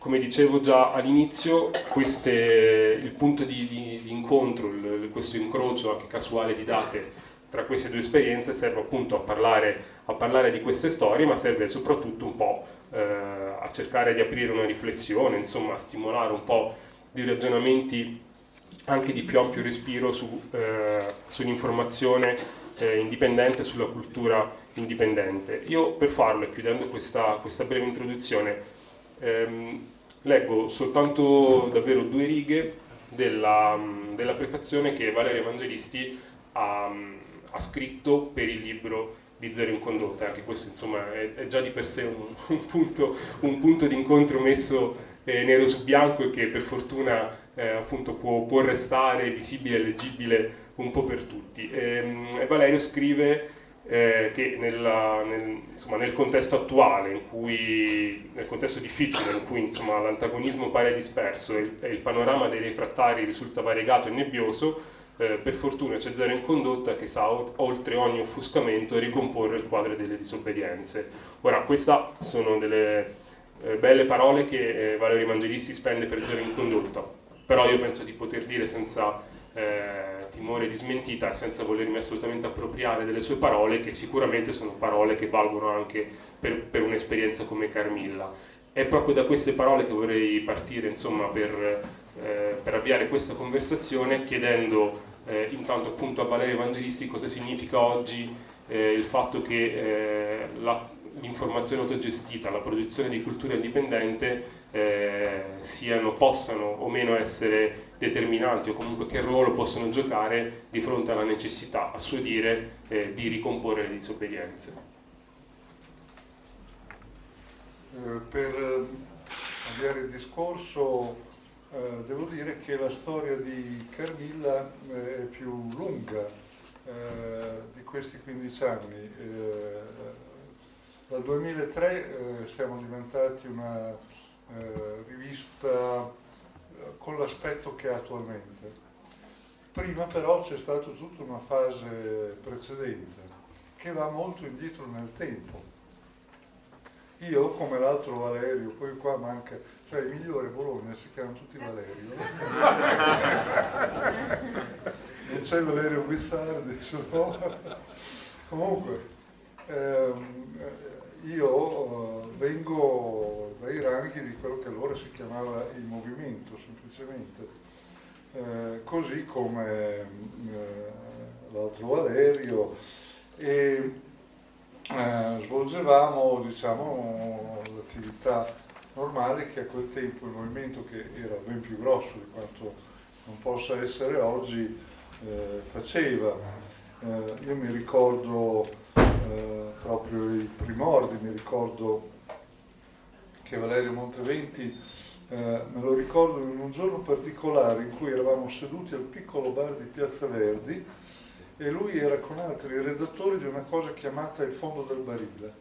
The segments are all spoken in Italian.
come dicevo già all'inizio, il punto di incontro, questo incrocio anche casuale di date tra queste due esperienze serve appunto a parlare di queste storie, ma serve soprattutto un po' a cercare di aprire una riflessione, insomma a stimolare un po' di ragionamenti anche di più ampio respiro sull'informazione indipendente, sulla cultura indipendente. Io per farlo, e chiudendo questa breve introduzione, leggo soltanto davvero 2 righe della prefazione che Valerio Evangelisti ha scritto per il libro di Zero in Condotta. Anche questo insomma è già di per sé un punto di incontro messo nero su bianco, e che per fortuna appunto può restare visibile e leggibile un po' per tutti. Valerio scrive che nel contesto attuale, nel contesto difficile in cui insomma, l'antagonismo pare disperso e il panorama dei refrattari risulta variegato e nebbioso, per fortuna c'è Zero in Condotta che sa, oltre ogni offuscamento, ricomporre il quadro delle disobbedienze. Ora, queste sono delle belle parole che Valerio Evangelisti spende per Zero in Condotta, però io penso di poter dire senza timore di smentita, senza volermi assolutamente appropriare delle sue parole, che sicuramente sono parole che valgono anche per un'esperienza come Carmilla. È proprio da queste parole che vorrei partire, insomma, per avviare questa conversazione, chiedendo intanto appunto a Valerio Evangelisti cosa significa oggi il fatto che l'informazione autogestita, la produzione di cultura indipendente possano o meno essere determinanti, o comunque che ruolo possono giocare di fronte alla necessità, a suo dire, di ricomporre le disobbedienze. Per avviare il discorso devo dire che la storia di Carmilla è più lunga di questi 15 anni. Dal 2003 siamo diventati una rivista con l'aspetto che ha attualmente. Prima però c'è stata tutta una fase precedente che va molto indietro nel tempo. Io, come l'altro Valerio, poi qua manca, cioè i migliori a Bologna si chiamano tutti Valerio. Non c'è Valerio Guizzardi, no? Comunque, io vengo dai ranghi di quello che allora si chiamava il movimento, semplicemente, così come l'altro Valerio, e svolgevamo, diciamo, l'attività normale che a quel tempo il movimento, che era ben più grosso di quanto non possa essere oggi, faceva. Io mi ricordo proprio i primordi, mi ricordo che Valerio Monteventi, me lo ricordo in un giorno particolare in cui eravamo seduti al piccolo bar di Piazza Verdi e lui era con altri redattori di una cosa chiamata Il fondo del barile.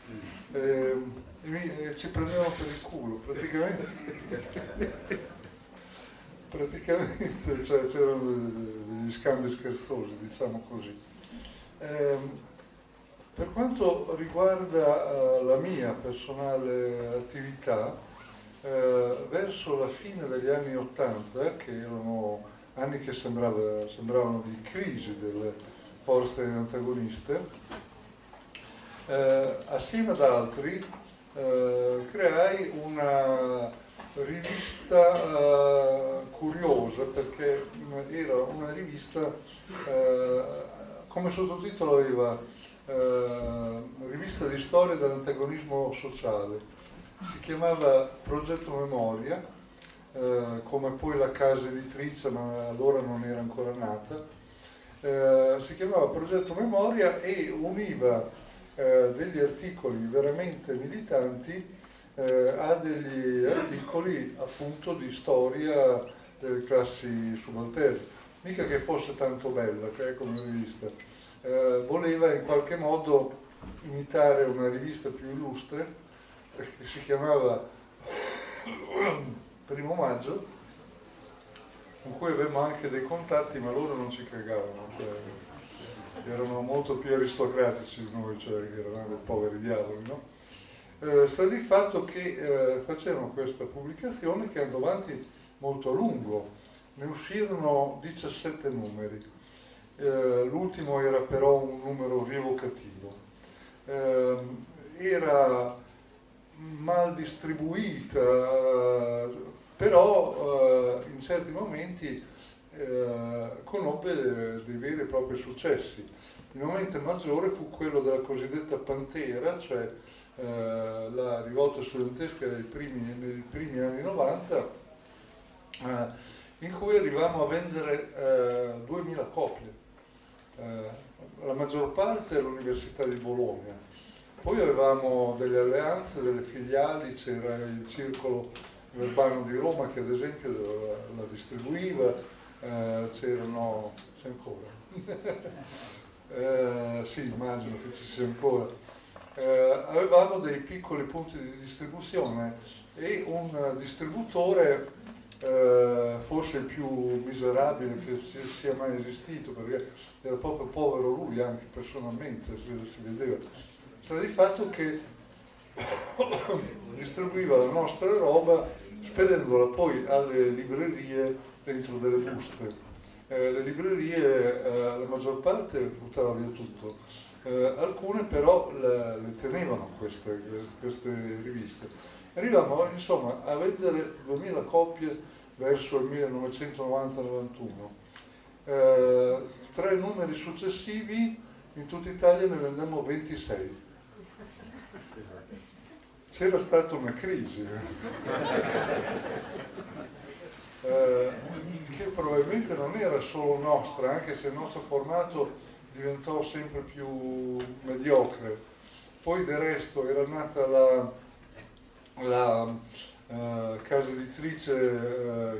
Ci prendevano per il culo, praticamente cioè, c'erano degli scambi scherzosi, diciamo così. Per quanto riguarda la mia personale attività, verso la fine degli anni '80, che erano anni che sembravano di crisi delle forze antagoniste, assieme ad altri creai una rivista curiosa, perché era una rivista, come sottotitolo aveva rivista di storia dell'antagonismo sociale. Si chiamava Progetto Memoria, come poi la casa editrice, ma allora non era ancora nata. Si chiamava Progetto Memoria e univa degli articoli veramente militanti a degli articoli appunto di storia delle classi subalterne. Mica che fosse tanto bella, come rivista. Voleva in qualche modo imitare una rivista più illustre che si chiamava Primo Maggio, con cui avevamo anche dei contatti, ma loro non ci cagavano, cioè, erano molto più aristocratici di noi, cioè che eravamo dei poveri diavoli, no? Sta di fatto che facevano questa pubblicazione che andò avanti molto a lungo, ne uscirono 17 numeri, l'ultimo era però un numero rievocativo, era mal distribuita, però in certi momenti conobbe dei veri e propri successi. Il momento maggiore fu quello della cosiddetta Pantera, cioè la rivolta studentesca nei primi anni 90, in cui arrivavamo a vendere 2000 copie, la maggior parte all'Università di Bologna. Poi avevamo delle alleanze, delle filiali, c'era il Circolo Verbano di Roma che ad esempio la distribuiva, c'erano, c'è ancora? Sì, immagino che ci sia ancora. Avevamo dei piccoli punti di distribuzione e un distributore forse il più miserabile che sia mai esistito, perché era proprio povero lui anche personalmente, si vedeva. Sta di fatto che distribuiva la nostra roba spedendola poi alle librerie dentro delle buste. Le librerie, la maggior parte buttava via tutto, alcune però le tenevano queste riviste. Arrivavamo insomma a vendere 2000 copie verso il 1990-91. 3 numeri successivi in tutta Italia ne vendemmo 26. C'era stata una crisi che probabilmente non era solo nostra, anche se il nostro formato diventò sempre più mediocre. Poi del resto era nata la casa editrice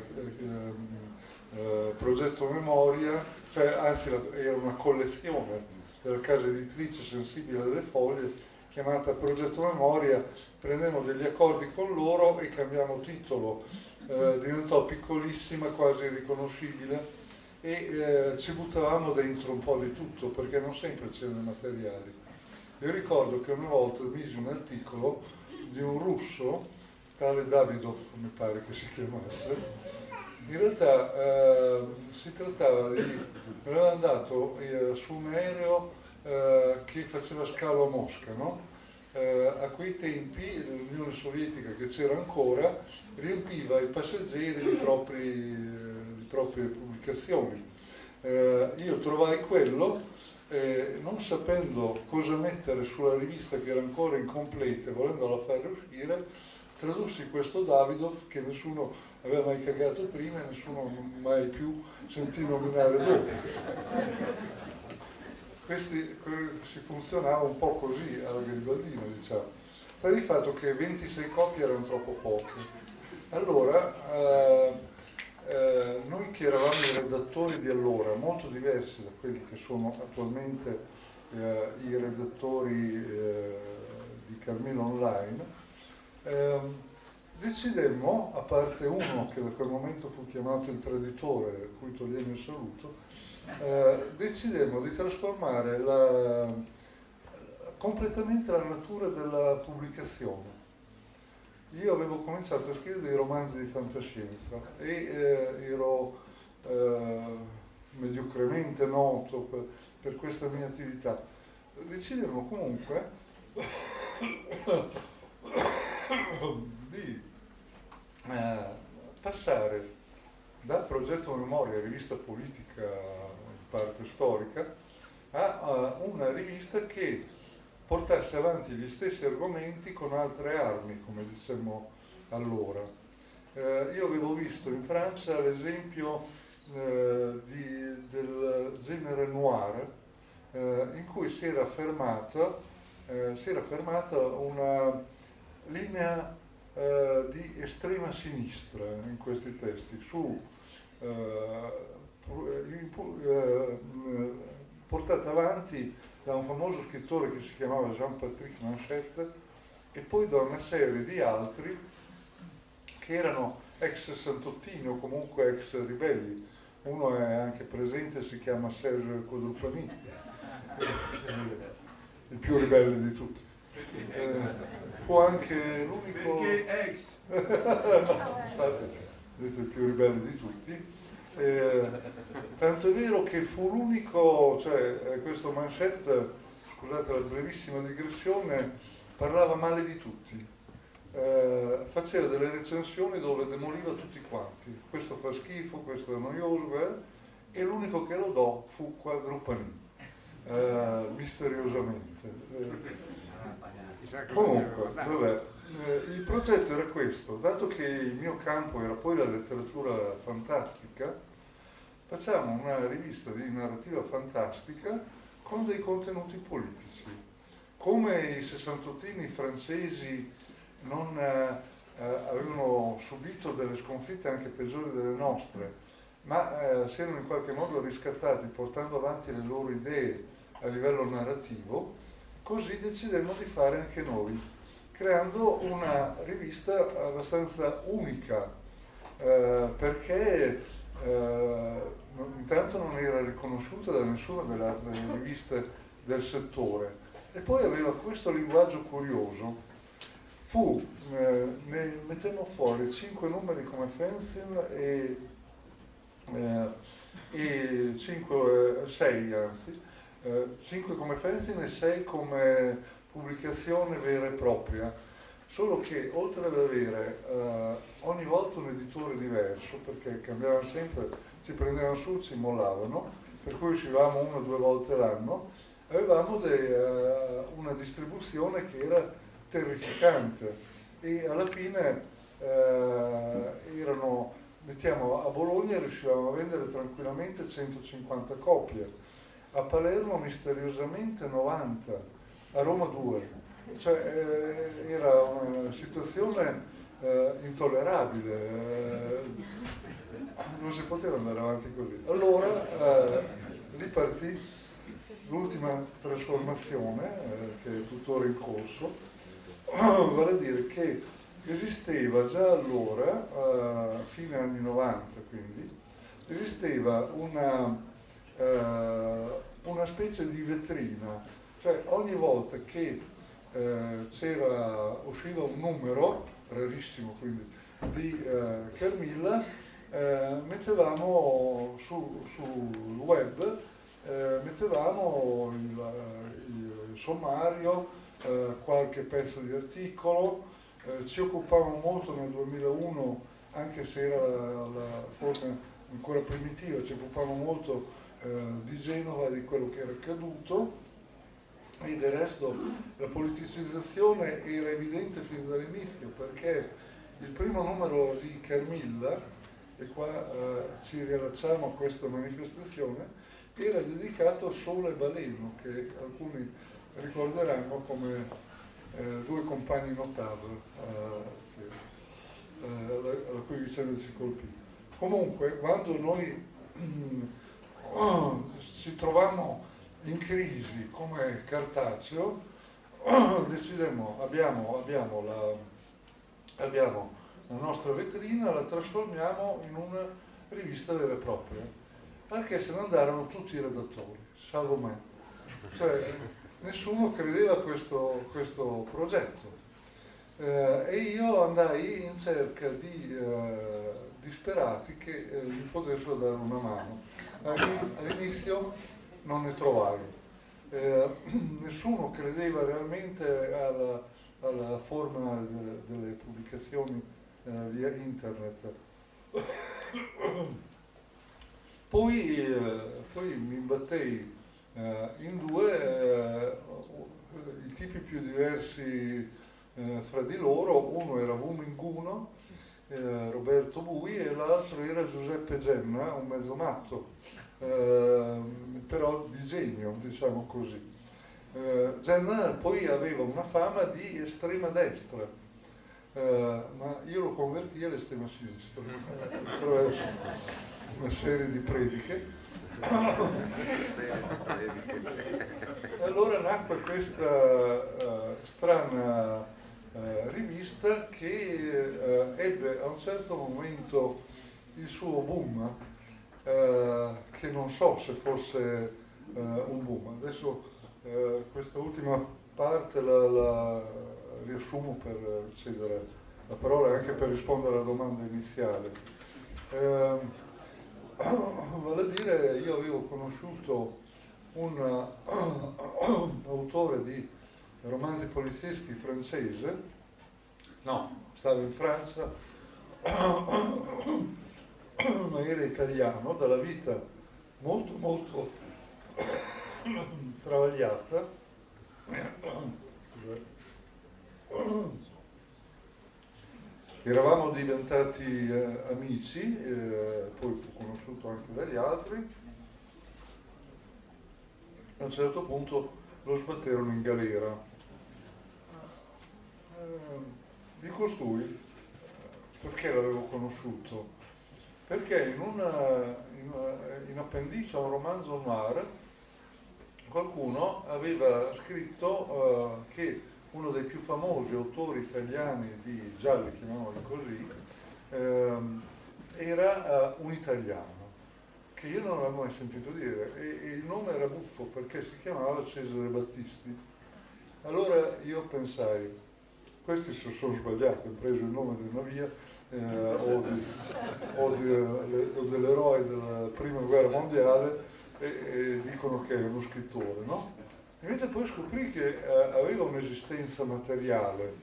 Progetto Memoria, cioè anzi era una collezione della casa editrice Sensibile delle Foglie chiamata Progetto Memoria. Prendemmo degli accordi con loro e cambiamo titolo, diventò piccolissima, quasi irriconoscibile, e ci buttavamo dentro un po' di tutto perché non sempre c'erano i materiali. Io ricordo che una volta misi un articolo di un russo, tale Davidov mi pare che si chiamasse. In realtà si trattava di, me l'aveva andato su un aereo che faceva scalo a Mosca, no? A quei tempi l'Unione Sovietica, che c'era ancora, riempiva i passeggeri di proprie pubblicazioni. Io trovai quello, non sapendo cosa mettere sulla rivista che era ancora incompleta, volendola fare uscire, tradussi questo Davidov che nessuno aveva mai cagato prima e nessuno mai più sentì nominare dopo. Si funzionava un po' così alla Garibaldino, diciamo. Sta di fatto che 26 copie erano troppo poche. Allora, noi che eravamo i redattori di allora, molto diversi da quelli che sono attualmente i redattori di Carmelo Online, decidemmo, a parte uno che da quel momento fu chiamato il traditore, a cui togliamo il saluto, decidemmo di trasformare completamente la natura della pubblicazione. Io avevo cominciato a scrivere dei romanzi di fantascienza e ero mediocremente noto per questa mia attività. Decidemmo comunque di passare dal progetto Memoria, rivista politica in parte storica, a una rivista che portasse avanti gli stessi argomenti con altre armi, come dicemmo allora. Io avevo visto in Francia l'esempio del genere noir, in cui si era fermata una linea di estrema sinistra in questi testi, portata avanti da un famoso scrittore che si chiamava Jean-Patrick Manchette e poi da una serie di altri che erano ex santottini o comunque ex ribelli. Uno è anche presente, si chiama Serge Quadrupani, il più ribelle di tutti. fu anche l'unico... Perché ex? No, infatti, questo è il più ribelle di tutti. Tanto è vero che fu l'unico, cioè questo Manchette, scusate la brevissima digressione, parlava male di tutti. Faceva delle recensioni dove demoliva tutti quanti. Questo fa schifo, questo è noioso, e l'unico che lodò fu Quadrupani, misteriosamente. Comunque, vabbè, il progetto era questo: dato che il mio campo era poi la letteratura fantastica, facciamo una rivista di narrativa fantastica con dei contenuti politici. Come i sessantottini francesi non avevano subito delle sconfitte anche peggiori delle nostre, ma si erano in qualche modo riscattati portando avanti le loro idee a livello narrativo, così decidemmo di fare anche noi, creando una rivista abbastanza unica, perché intanto non era riconosciuta da nessuna delle altre riviste del settore, e poi aveva questo linguaggio curioso. Ne mettemmo fuori 5 numeri come fanzine e 6 anzi, 5 come fanzine e 6 come pubblicazione vera e propria, solo che oltre ad avere ogni volta un editore diverso, perché cambiavano sempre, ci prendevano su, ci mollavano, per cui uscivamo 1 o 2 volte l'anno, avevamo una distribuzione che era terrificante, e alla fine a Bologna riuscivamo a vendere tranquillamente 150 copie, a Palermo misteriosamente 90, a Roma 2, cioè era una situazione intollerabile, non si poteva andare avanti così. Allora lì partì l'ultima trasformazione, che è tuttora in corso, vale a dire che esisteva già allora, fine anni 90 quindi, esisteva una specie di vetrina, cioè ogni volta che usciva un numero, rarissimo quindi, di Carmilla, mettevamo sul web, mettevamo il sommario, qualche pezzo di articolo, ci occupavamo molto nel 2001, anche se era la forma ancora primitiva, ci occupavamo molto di Genova, di quello che era accaduto, e del resto la politicizzazione era evidente fin dall'inizio, perché il primo numero di Carmilla, e qua ci riallacciamo a questa manifestazione, era dedicato a Sole e Baleno, che alcuni ricorderanno come 2 compagni notable alla cui vicenda ci colpì. Comunque, quando noi ci trovammo in crisi come Cartaceo, decidemmo, abbiamo la nostra vetrina, la trasformiamo in una rivista vera e propria, anche se ne andarono tutti i redattori, salvo me. Cioè, nessuno credeva a questo progetto, e io andai in cerca di disperati che mi potessero dare una mano. All'inizio non ne trovai, nessuno credeva realmente alla forma delle pubblicazioni via internet. Poi mi imbattei in 2 i tipi più diversi fra di loro. Uno era Vuminguno, Roberto Bui, e l'altro era Giuseppe Genna, un mezzo matto, però di genio, diciamo così. Genna poi aveva una fama di estrema destra, ma io lo convertii all'estrema sinistra attraverso una serie di prediche. Allora nacque questa strana rivista che ebbe a un certo momento il suo boom, che non so se fosse un boom. Adesso questa ultima parte la riassumo per cedere la parola anche per rispondere alla domanda iniziale. Vale a dire, io avevo conosciuto un autore di romanzi polizieschi francese, stava in Francia, ma era italiano, dalla vita molto molto travagliata. Eravamo diventati amici, poi fu conosciuto anche dagli altri. A un certo punto lo sbatterono in galera. Di costui, perché l'avevo conosciuto? Perché in appendice a un romanzo noir qualcuno aveva scritto che uno dei più famosi autori italiani di gialli, chiamiamoli così, era un italiano, che io non avevo mai sentito dire, e il nome era buffo perché si chiamava Cesare Battisti. Allora io pensai, questi si sono sbagliati, hanno preso il nome di una via o dell'eroe della prima guerra mondiale e dicono che è uno scrittore, no? Invece poi scoprì che aveva un'esistenza materiale.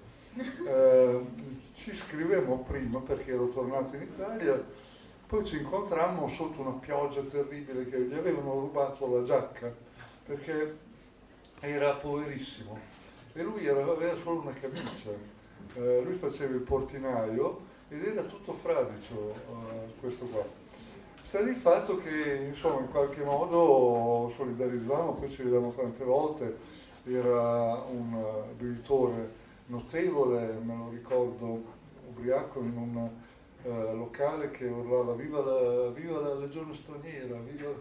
Ci scrivemmo prima perché ero tornato in Italia, poi ci incontrammo sotto una pioggia terribile che gli avevano rubato la giacca perché era poverissimo e lui aveva solo una camicia. Lui faceva il portinaio ed era tutto fradicio, questo qua. Sta di fatto che insomma in qualche modo solidarizzavamo, poi ci vedevamo tante volte, era un bevitore notevole, me lo ricordo ubriaco in un locale che urlava viva la legione straniera, viva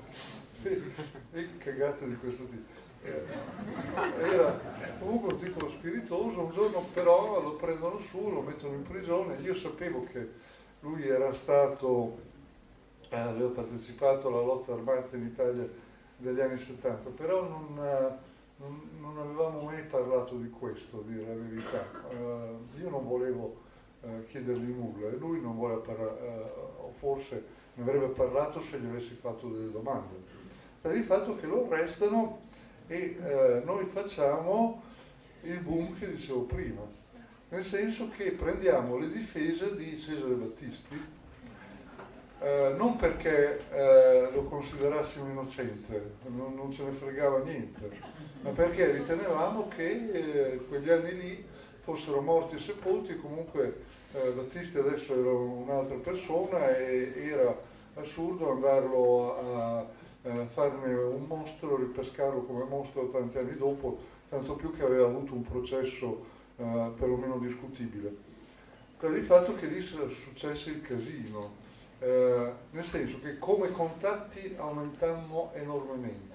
e cagate di questo tipo. Era comunque un tipo spiritoso, un giorno però lo prendono su, lo mettono in prigione, io sapevo che lui era stato aveva partecipato alla lotta armata in Italia degli anni 70, però non avevamo mai parlato di questo, a dire la verità. Io non volevo chiedergli nulla e lui non voleva parlare, o forse ne avrebbe parlato se gli avessi fatto delle domande. Sta di fatto che lo arrestano e noi facciamo il boom che dicevo prima, nel senso che prendiamo le difese di Cesare Battisti, non perché lo considerassimo innocente, non ce ne fregava niente, ma perché ritenevamo che quegli anni lì fossero morti e sepolti. Comunque Battisti adesso era un'altra persona e era assurdo andarlo a farne un mostro, ripescarlo come mostro tanti anni dopo, tanto più che aveva avuto un processo perlomeno discutibile. Però di fatto che lì successe il casino. Nel senso che come contatti aumentammo enormemente,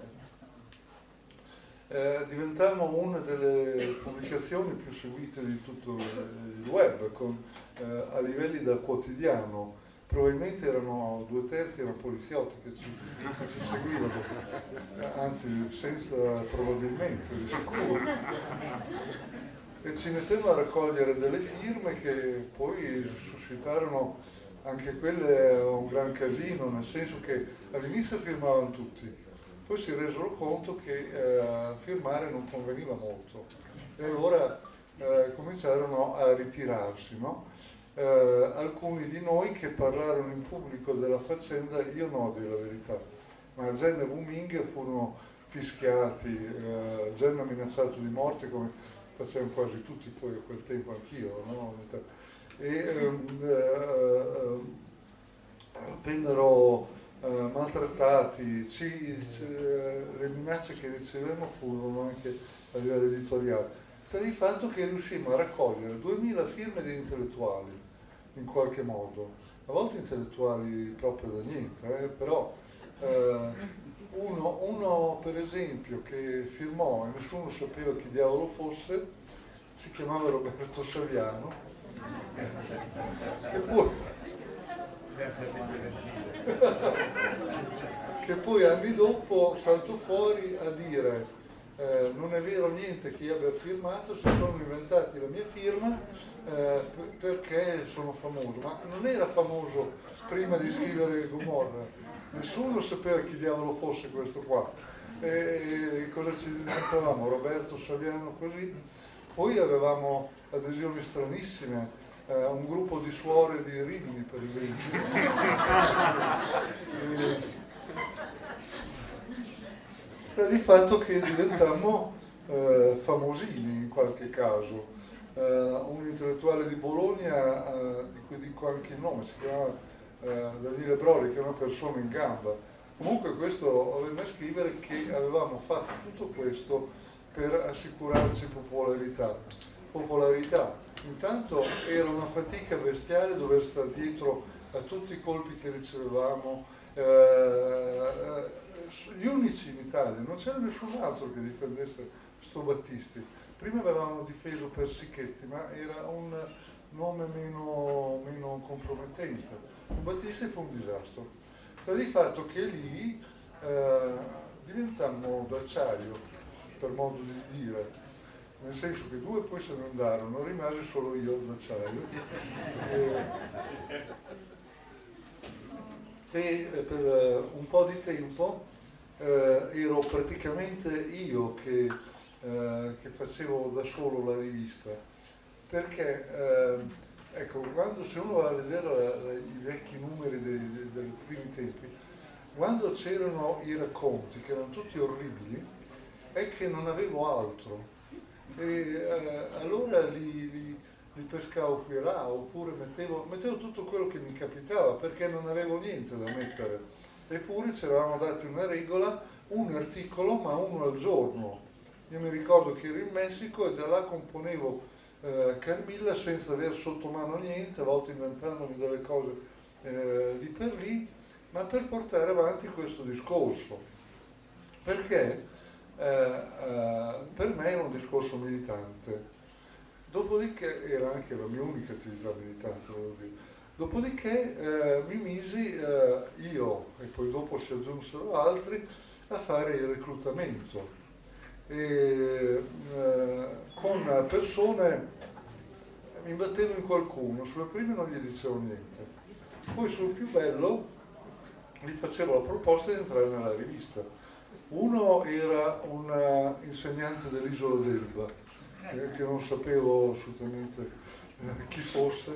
diventammo una delle pubblicazioni più seguite di tutto il web, a livelli da quotidiano. Probabilmente erano 2/3 erano poliziotti che ci seguivano, anzi senza probabilmente, di sicuro. E ci mettevano a raccogliere delle firme che poi suscitarono anche quelle un gran casino, nel senso che all'inizio firmavano tutti, poi si resero conto che firmare non conveniva molto e allora cominciarono a ritirarsi, no? Alcuni di noi che parlarono in pubblico della faccenda, io no, a dire la verità, ma Gen e Wu Ming furono fischiati, Gen ha minacciato di morte come facevano quasi tutti poi a quel tempo, anch'io, no? E vennero maltrattati, le minacce che ricevemmo furono anche a livello editoriale. Sta di fatto che riuscimmo a raccogliere 2000 firme di intellettuali, in qualche modo, a volte intellettuali proprio da niente, però uno per esempio che firmò e nessuno sapeva chi diavolo fosse, si chiamava Roberto Saviano, che poi anni dopo saltò fuori a dire non è vero niente che io abbia firmato, si sono inventati la mia firma perché sono famoso, ma non era famoso prima di scrivere Gomorra, nessuno sapeva chi diavolo fosse questo qua, cosa ci diventavamo, Roberto Saviano così, poi avevamo adesioni stranissime, un gruppo di suore di Rimini per esempio. Sta di fatto che diventammo famosini in qualche caso. Un intellettuale di Bologna, di cui dico anche il nome, si chiama Daniele Broli, che è una persona in gamba. Comunque questo aveva a scrivere che avevamo fatto tutto questo per assicurarci popolarità. Intanto era una fatica bestiale dover stare dietro a tutti i colpi che ricevevamo. Gli unici in Italia, non c'era nessun altro che difendesse sto Battisti. Prima avevamo difeso Persichetti, ma era un nome meno compromettente. Battisti fu un disastro. Sta di fatto che lì diventammo d'acciaio, per modo di dire, nel senso che due poi se ne andarono, rimase solo io d'acciaio. E per un po' di tempo ero praticamente io che facevo da solo la rivista, perché ecco, quando se uno va a vedere i vecchi numeri dei primi tempi, quando c'erano i racconti che erano tutti orribili, è che non avevo altro e allora li pescavo qui e là, oppure mettevo tutto quello che mi capitava perché non avevo niente da mettere. Eppure ci eravamo dati una regola, un articolo ma uno al giorno. Io mi ricordo che ero in Messico e da là componevo Carmilla senza aver sotto mano niente, a volte inventandomi delle cose lì per lì, ma per portare avanti questo discorso. Perché per me era un discorso militante. Dopodiché, era anche la mia unica attività militante, devo dire. Dopodiché mi misi io, e poi dopo si aggiunsero altri, a fare il reclutamento. Con persone, mi imbattevo in qualcuno, sulle prime non gli dicevo niente. Poi sul più bello gli facevo la proposta di entrare nella rivista. Uno era un insegnante dell'Isola d'Elba, che non sapevo assolutamente chi fosse,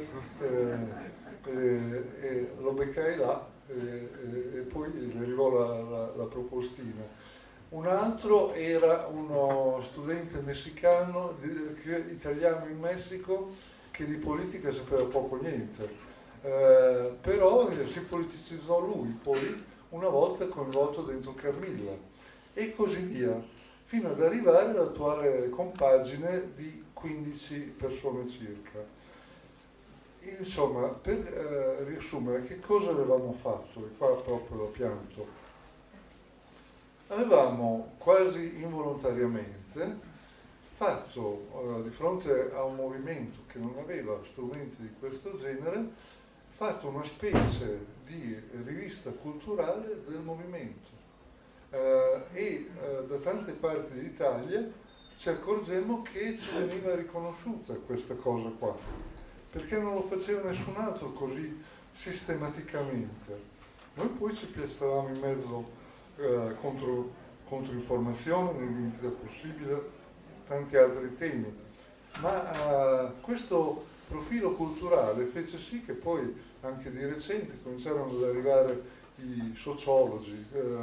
lo beccai là e poi gli arrivò la propostina. Un altro era uno studente messicano, italiano in Messico, che di politica sapeva poco niente, però si politicizzò lui poi una volta coinvolto dentro Carmilla e così via, fino ad arrivare all'attuale compagine di 15 persone circa. Insomma, per riassumere, che cosa avevamo fatto? E qua proprio lo pianto. Avevamo quasi involontariamente fatto, di fronte a un movimento che non aveva strumenti di questo genere, fatto una specie di rivista culturale del movimento. Da tante parti d'Italia ci accorgemmo che ci veniva riconosciuta questa cosa qua, perché non lo faceva nessun altro così sistematicamente. Noi poi ci piazzavamo in mezzo contro informazione nel limite del possibile, tanti altri temi, ma questo profilo culturale fece sì che poi anche di recente cominciarono ad arrivare i sociologi,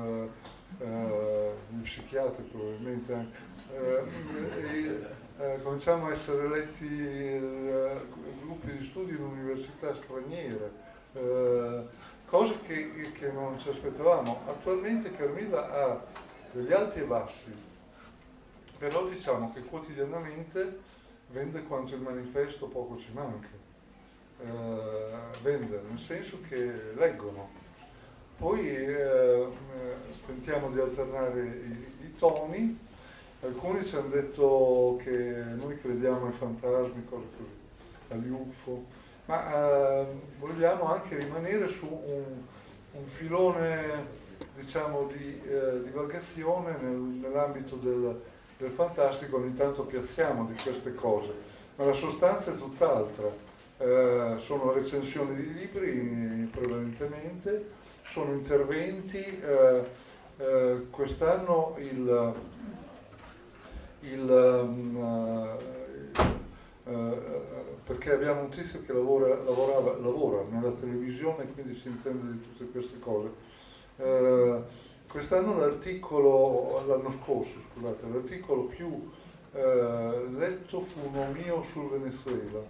gli psichiatri probabilmente anche, cominciamo a essere eletti gruppi di studi in università straniere, cose che non ci aspettavamo. Attualmente Carmilla ha degli alti e bassi, però diciamo che quotidianamente vende quanto il manifesto poco ci manca. Vende, nel senso che leggono. Poi tentiamo di alternare i toni, alcuni ci hanno detto che noi crediamo ai fantasmi, cose così, agli UFO, ma vogliamo anche rimanere su un filone, diciamo, di divagazione nell'ambito del fantastico ogni tanto piazziamo di queste cose, ma la sostanza è tutt'altra. Sono recensioni di libri prevalentemente, sono interventi. Quest'anno perché abbiamo un tizio che lavora nella televisione, quindi si intende di tutte queste cose. Quest'anno l'anno scorso, scusate, l'articolo più letto fu uno mio sul Venezuela.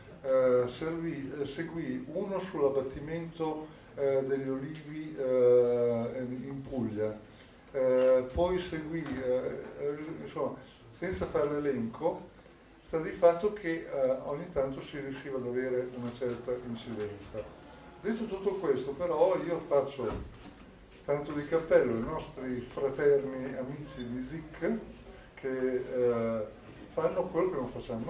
Seguì uno sull'abbattimento degli olivi in Puglia, poi seguì, insomma, senza fare l'elenco, sta di fatto che ogni tanto si riusciva ad avere una certa incidenza. Detto tutto questo, però, io faccio tanto di cappello ai nostri fraterni amici di SIC che fanno quello che non facciamo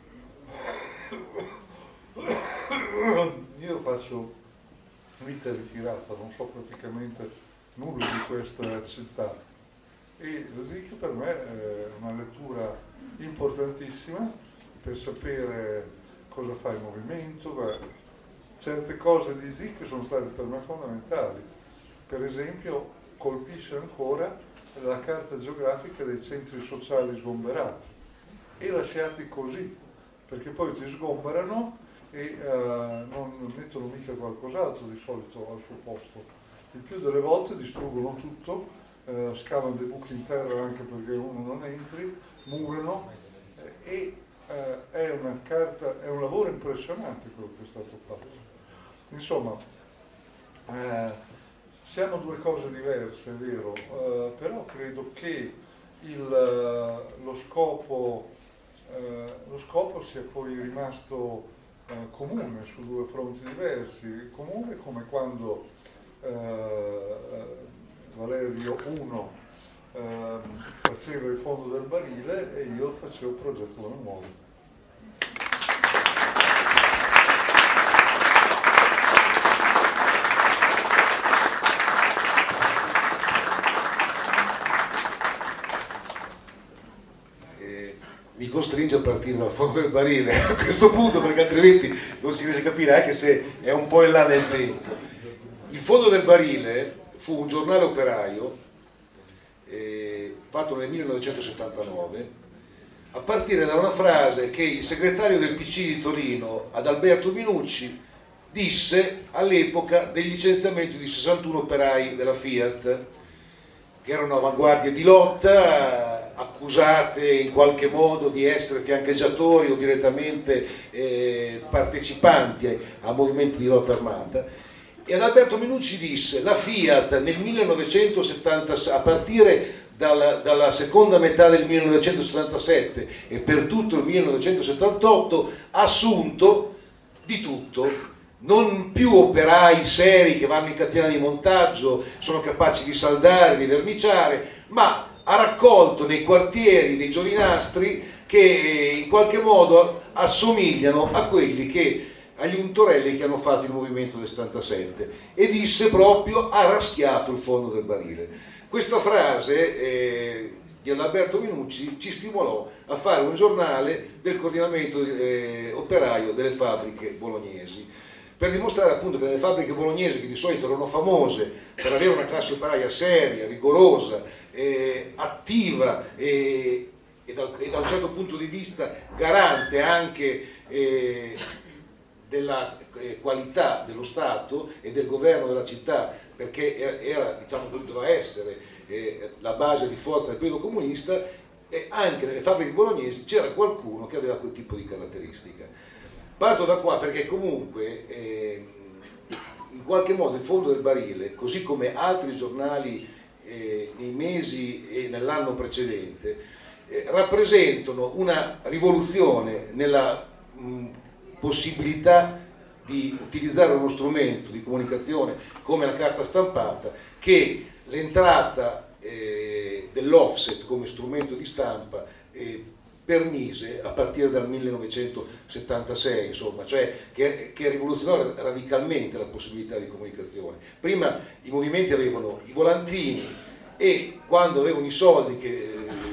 noi. Io faccio vita ritirata, non so praticamente nulla di questa città e la SIC per me è una lettura importantissima per sapere cosa fa il movimento. Certe cose di SIC sono state per me fondamentali. Per esempio colpisce ancora la carta geografica dei centri sociali sgomberati e lasciati così, perché poi ti sgomberano e non mettono mica qualcos'altro di solito al suo posto. Il più delle volte distruggono tutto, scavano dei buchi in terra anche perché uno non entri, murano e è un lavoro impressionante quello che è stato fatto. Insomma, siamo due cose diverse, è vero, però credo che lo scopo sia poi rimasto comune su due fronti diversi, comune come quando Valerio I faceva il fondo del barile e io facevo il progetto memoria. Mi costringe a partire dal fondo del barile a questo punto, perché altrimenti non si riesce a capire, anche se è un po' in là nel tempo. Il fondo del barile fu un giornale operaio fatto nel 1979 a partire da una frase che il segretario del PC di Torino Adalberto Minucci disse all'epoca del licenziamento di 61 operai della Fiat che erano avanguardie di lotta, accusate in qualche modo di essere fiancheggiatori o direttamente partecipanti a movimenti di lotta armata. E Adalberto Minucci disse: la Fiat nel 1970, a partire dalla seconda metà del 1977 e per tutto il 1978, ha assunto di tutto, non più operai seri che vanno in catena di montaggio, sono capaci di saldare, di verniciare, ma ha raccolto nei quartieri dei giovinastri che in qualche modo assomigliano a quelli agli untorelli che hanno fatto il movimento del 77, e disse proprio: ha raschiato il fondo del barile. Questa frase di Adalberto Minucci ci stimolò a fare un giornale del coordinamento operaio delle fabbriche bolognesi, per dimostrare appunto che nelle fabbriche bolognesi, che di solito erano famose per avere una classe operaia seria, rigorosa, attiva e da un certo punto di vista garante anche della qualità dello Stato e del governo della città, perché era, diciamo, doveva essere la base di forza del periodo comunista, e anche nelle fabbriche bolognesi c'era qualcuno che aveva quel tipo di caratteristica. Parto da qua perché comunque in qualche modo il fondo del barile, così come altri giornali nei mesi e nell'anno precedente, rappresentano una rivoluzione nella possibilità di utilizzare uno strumento di comunicazione come la carta stampata, che l'entrata dell'offset come strumento di stampa permise a partire dal 1976, insomma, cioè che rivoluzionò radicalmente la possibilità di comunicazione. Prima i movimenti avevano i volantini e quando avevano i soldi che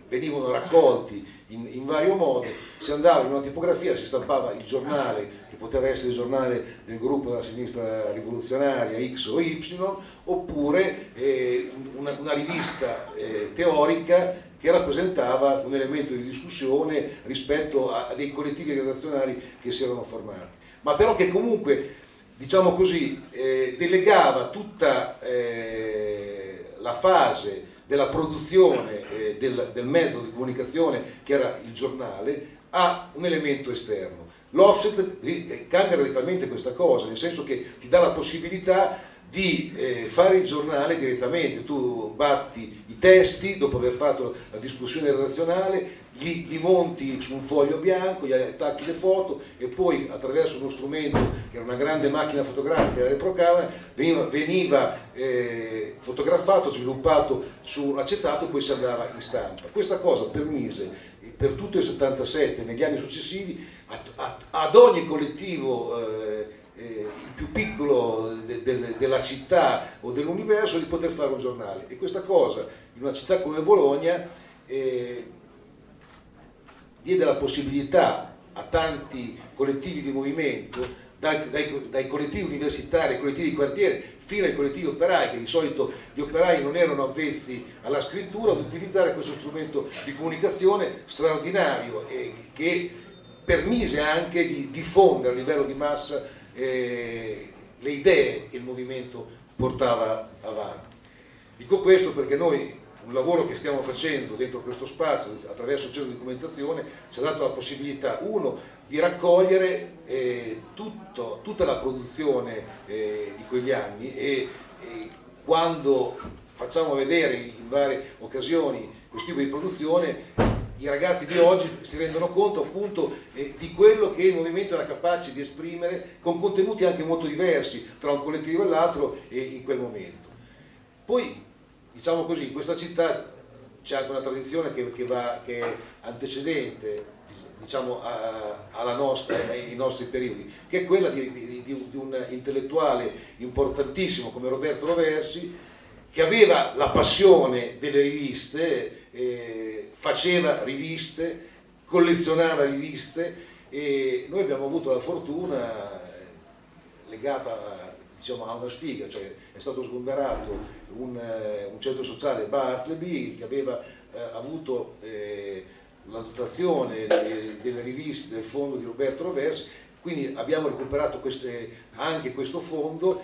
venivano raccolti in vario modo, si andava in una tipografia, si stampava il giornale, che poteva essere il giornale del gruppo della sinistra rivoluzionaria X o Y, oppure una rivista teorica che rappresentava un elemento di discussione rispetto a dei collettivi redazionali che si erano formati, ma però che comunque, diciamo così, delegava tutta la fase della produzione del mezzo di comunicazione che era il giornale a un elemento esterno. L'offset cambia radicalmente questa cosa, nel senso che ti dà la possibilità di fare il giornale direttamente. Tu batti i testi dopo aver fatto la discussione redazionale, li monti su un foglio bianco, gli attacchi le foto e poi attraverso uno strumento che era una grande macchina fotografica, la reprocamera, veniva fotografato, sviluppato su un acetato e poi si andava in stampa. Questa cosa permise per tutto il 77 e negli anni successivi ad ogni collettivo il più piccolo della città o dell'universo di poter fare un giornale, e questa cosa in una città come Bologna diede la possibilità a tanti collettivi di movimento, dai collettivi universitari ai collettivi di quartiere fino ai collettivi operai, che di solito gli operai non erano avvezzi alla scrittura, ad utilizzare questo strumento di comunicazione straordinario e che permise anche di diffondere a livello di massa le idee che il movimento portava avanti. Dico questo perché noi, un lavoro che stiamo facendo dentro questo spazio attraverso il centro di documentazione, ci ha dato la possibilità, uno, di raccogliere tutta la produzione di quegli anni e quando facciamo vedere in varie occasioni questo tipo di produzione, i ragazzi di oggi si rendono conto appunto di quello che il movimento era capace di esprimere con contenuti anche molto diversi tra un collettivo e l'altro in quel momento. Poi, diciamo così, in questa città c'è anche una tradizione che è antecedente, diciamo, alla nostra, ai nostri periodi, che è quella di un intellettuale importantissimo come Roberto Roversi, che aveva la passione delle riviste, faceva riviste, collezionava riviste, e noi abbiamo avuto la fortuna legata diciamo, a una sfiga, cioè è stato sgomberato un centro sociale Bartleby che aveva avuto la dotazione delle riviste del fondo di Roberto Roversi, quindi abbiamo recuperato anche questo fondo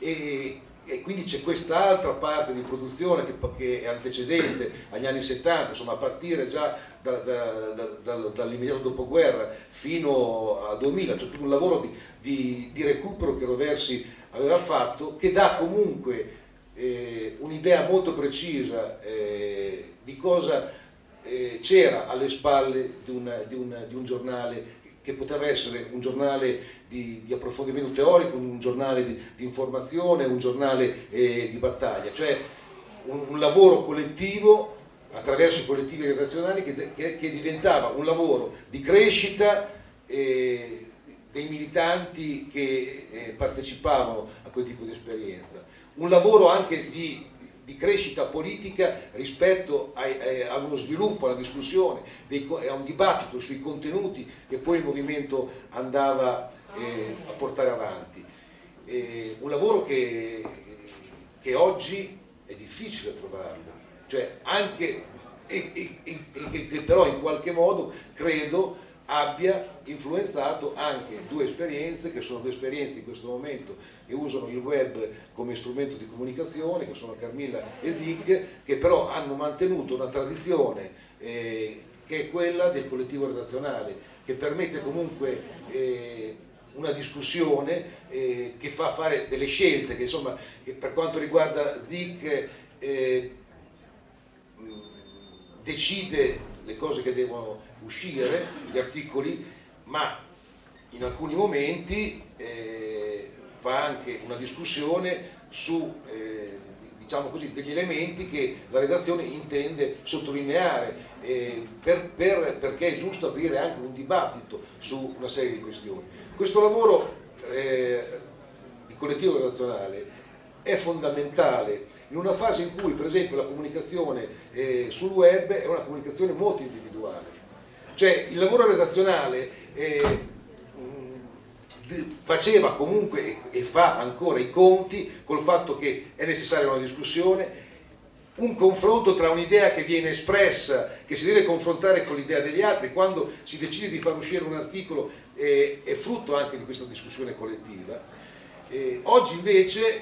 e quindi c'è quest'altra parte di produzione che è antecedente agli anni 70, insomma a partire già dall'immediato dopoguerra fino al 2000, cioè tutto un lavoro di recupero che Roversi aveva fatto, che dà comunque un'idea molto precisa di cosa c'era alle spalle di un giornale che poteva essere un giornale di approfondimento teorico, un giornale di informazione, un giornale di battaglia, cioè un lavoro collettivo attraverso i collettivi redazionali che diventava un lavoro di crescita dei militanti che partecipavano a quel tipo di esperienza, un lavoro anche di crescita politica rispetto a uno sviluppo, alla discussione, a un dibattito sui contenuti che poi il movimento andava a portare avanti. Un lavoro che oggi è difficile trovarlo, cioè anche che però in qualche modo credo abbia influenzato anche due esperienze che sono due esperienze in questo momento che usano il web come strumento di comunicazione, che sono Carmilla e Zig, che però hanno mantenuto una tradizione che è quella del collettivo redazionale, che permette comunque una discussione che fa fare delle scelte che insomma che per quanto riguarda Zig decide le cose che devono uscire, gli articoli, ma in alcuni momenti fa anche una discussione su diciamo così, degli elementi che la redazione intende sottolineare perché è giusto aprire anche un dibattito su una serie di questioni. Questo lavoro di collettivo redazionale è fondamentale in una fase in cui per esempio la comunicazione sul web è una comunicazione molto individuale, cioè il lavoro redazionale faceva comunque e fa ancora i conti col fatto che è necessaria una discussione, un confronto tra un'idea che viene espressa, che si deve confrontare con l'idea degli altri. Quando si decide di far uscire un articolo è frutto anche di questa discussione collettiva. Oggi invece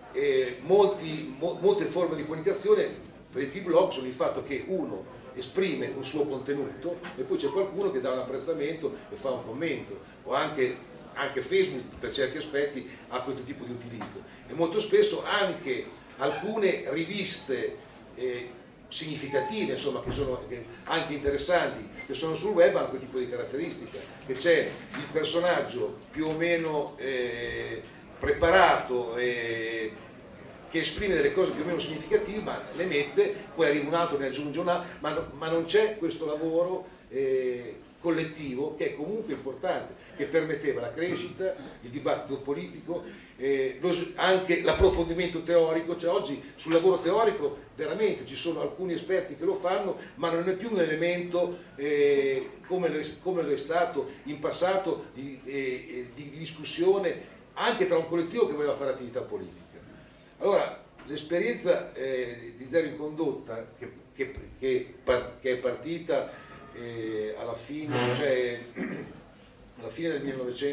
molte forme di comunicazione per i blog sono il fatto che uno esprime un suo contenuto e poi c'è qualcuno che dà un apprezzamento e fa un commento, o anche Facebook per certi aspetti ha questo tipo di utilizzo, e molto spesso anche alcune riviste significative, insomma, che sono anche interessanti, che sono sul web, hanno quel tipo di caratteristica, che c'è il personaggio più o meno preparato, che esprime delle cose più o meno significative, ma le mette, poi arriva un altro, ne aggiunge una, ma non c'è questo lavoro collettivo che è comunque importante, che permetteva la crescita, il dibattito politico, anche l'approfondimento teorico. Cioè oggi sul lavoro teorico veramente ci sono alcuni esperti che lo fanno, ma non è più un elemento come lo è stato in passato di discussione anche tra un collettivo che voleva fare attività politica. Allora l'esperienza di Zero in Condotta che è partita alla fine, cioè alla fine del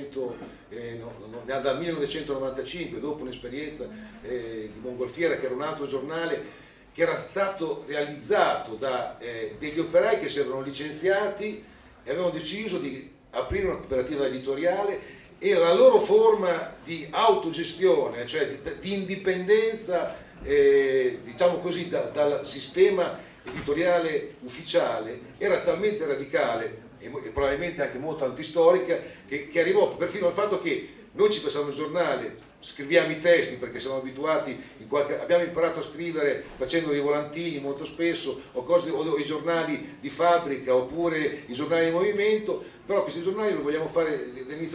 1995, dopo un'esperienza di Mongolfiera, che era un altro giornale che era stato realizzato da degli operai che si erano licenziati e avevano deciso di aprire una cooperativa editoriale, e la loro forma di autogestione, cioè di indipendenza, diciamo così, dal sistema editoriale ufficiale, era talmente radicale e probabilmente anche molto antistorica che arrivò perfino al fatto che noi ci facciamo il giornale, scriviamo i testi perché siamo abituati, abbiamo imparato a scrivere facendo dei volantini molto spesso, o i giornali di fabbrica oppure i giornali di movimento, però questi giornali lo vogliamo fare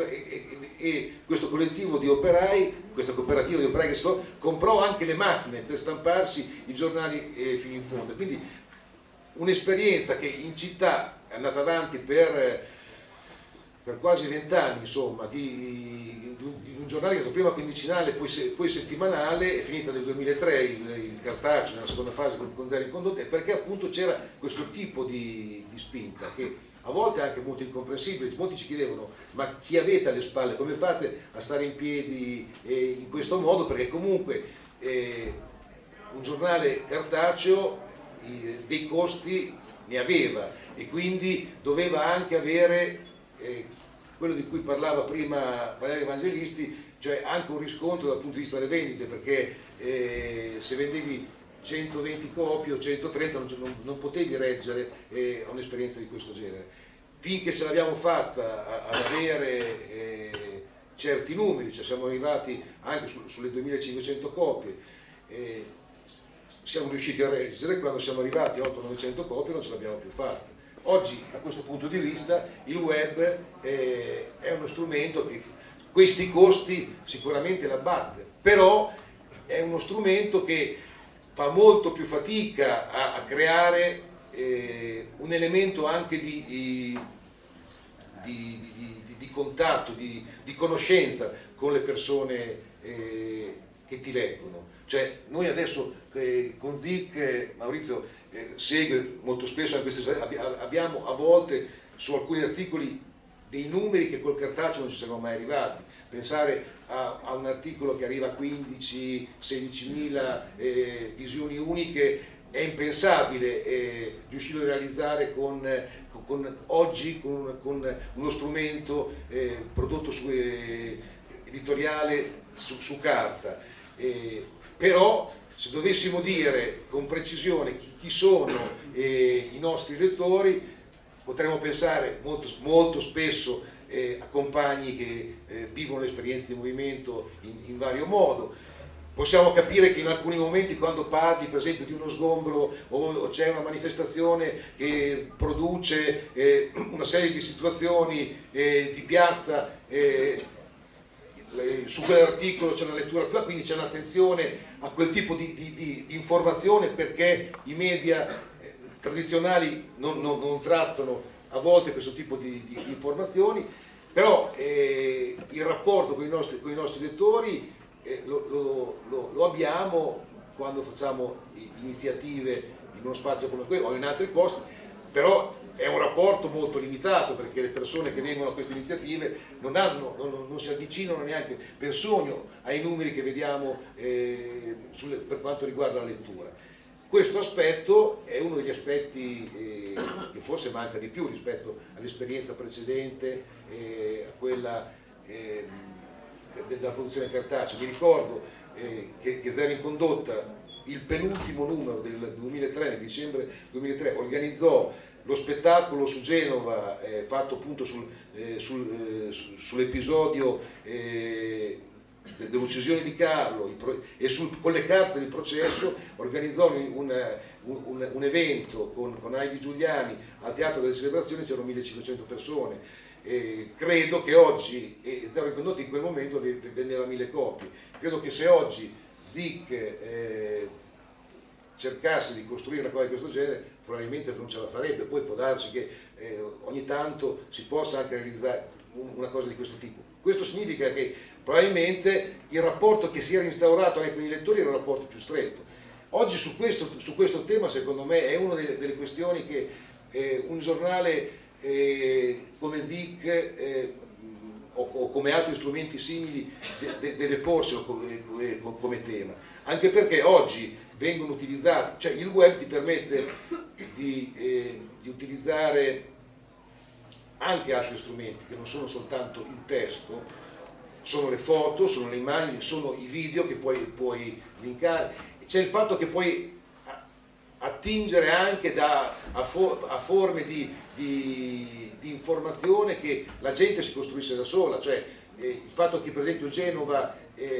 e questo collettivo di operai, questa cooperativa di operai che comprò anche le macchine per stamparsi i giornali fino in fondo. Quindi un'esperienza che in città è andata avanti per quasi 20 anni, insomma, di un giornale che è stato prima quindicinale, poi settimanale, è finita nel 2003 il cartaceo nella seconda fase con Zero in Condotta, e perché appunto c'era questo tipo di spinta che a volte è anche molto incomprensibile. Molti ci chiedevano: ma chi avete alle spalle, come fate a stare in piedi in questo modo? Perché comunque un giornale cartaceo dei costi ne aveva, e quindi doveva anche avere quello di cui parlava prima Valerio Evangelisti, cioè anche un riscontro dal punto di vista delle vendite, perché se vendevi 120 copie o 130 non potevi reggere a un'esperienza di questo genere. Finché ce l'abbiamo fatta ad avere certi numeri, cioè siamo arrivati anche sulle 2500 copie, siamo riusciti a reggere. Quando siamo arrivati a 800-900 copie non ce l'abbiamo più fatta. Oggi, da questo punto di vista, il web è uno strumento che questi costi sicuramente l'abbatte, però è uno strumento che fa molto più fatica a creare un elemento anche di contatto, di conoscenza con le persone che ti leggono. Cioè noi adesso con Zic, Maurizio segue molto spesso abbiamo a volte su alcuni articoli dei numeri che col cartaceo non ci siamo mai arrivati. Pensare a un articolo che arriva a 15-16.000 visioni uniche è impensabile riuscire a realizzare oggi con uno strumento prodotto editoriale su carta. Però se dovessimo dire con precisione chi sono i nostri lettori, potremmo pensare molto spesso a compagni che vivono l'esperienza di movimento in vario modo. Possiamo capire che in alcuni momenti, quando parli per esempio di uno sgombro o c'è una manifestazione che produce una serie di situazioni di piazza, su quell'articolo c'è una lettura più, quindi c'è un'attenzione a quel tipo di informazione, perché i media tradizionali non trattano a volte questo tipo di informazioni, però il rapporto con i nostri lettori lo abbiamo quando facciamo iniziative in uno spazio come questo o in altri posti, però è un rapporto molto limitato, perché le persone che vengono a queste iniziative non si avvicinano neanche per sogno ai numeri che vediamo per quanto riguarda la lettura. Questo aspetto è uno degli aspetti che forse manca di più rispetto all'esperienza precedente, a quella della produzione cartacea. Mi ricordo che Zero in Condotta, il penultimo numero del 2003, nel dicembre 2003, organizzò lo spettacolo su Genova, fatto appunto sull'episodio dell'uccisione di Carlo e con le carte del processo. Organizzò un evento con Heidi Giuliani al Teatro delle Celebrazioni, c'erano 1500 persone. Credo che oggi, Zero in Condotta in quel momento vendeva 1000 copie, credo che se oggi ZIC cercasse di costruire una cosa di questo genere probabilmente non ce la farebbe. Poi può darsi che ogni tanto si possa anche realizzare una cosa di questo tipo. Questo significa che probabilmente il rapporto che si era instaurato anche con i lettori era un rapporto più stretto. Oggi su questo tema, secondo me, è una delle questioni che un giornale come ZIC o come altri strumenti simili deve porsi come tema, anche perché oggi vengono utilizzati, cioè il web ti permette di utilizzare anche altri strumenti che non sono soltanto il testo, sono le foto, sono le immagini, sono i video che puoi linkare, c'è il fatto che puoi attingere anche a forme di informazione che la gente si costruisce da sola, cioè il fatto che per esempio Genova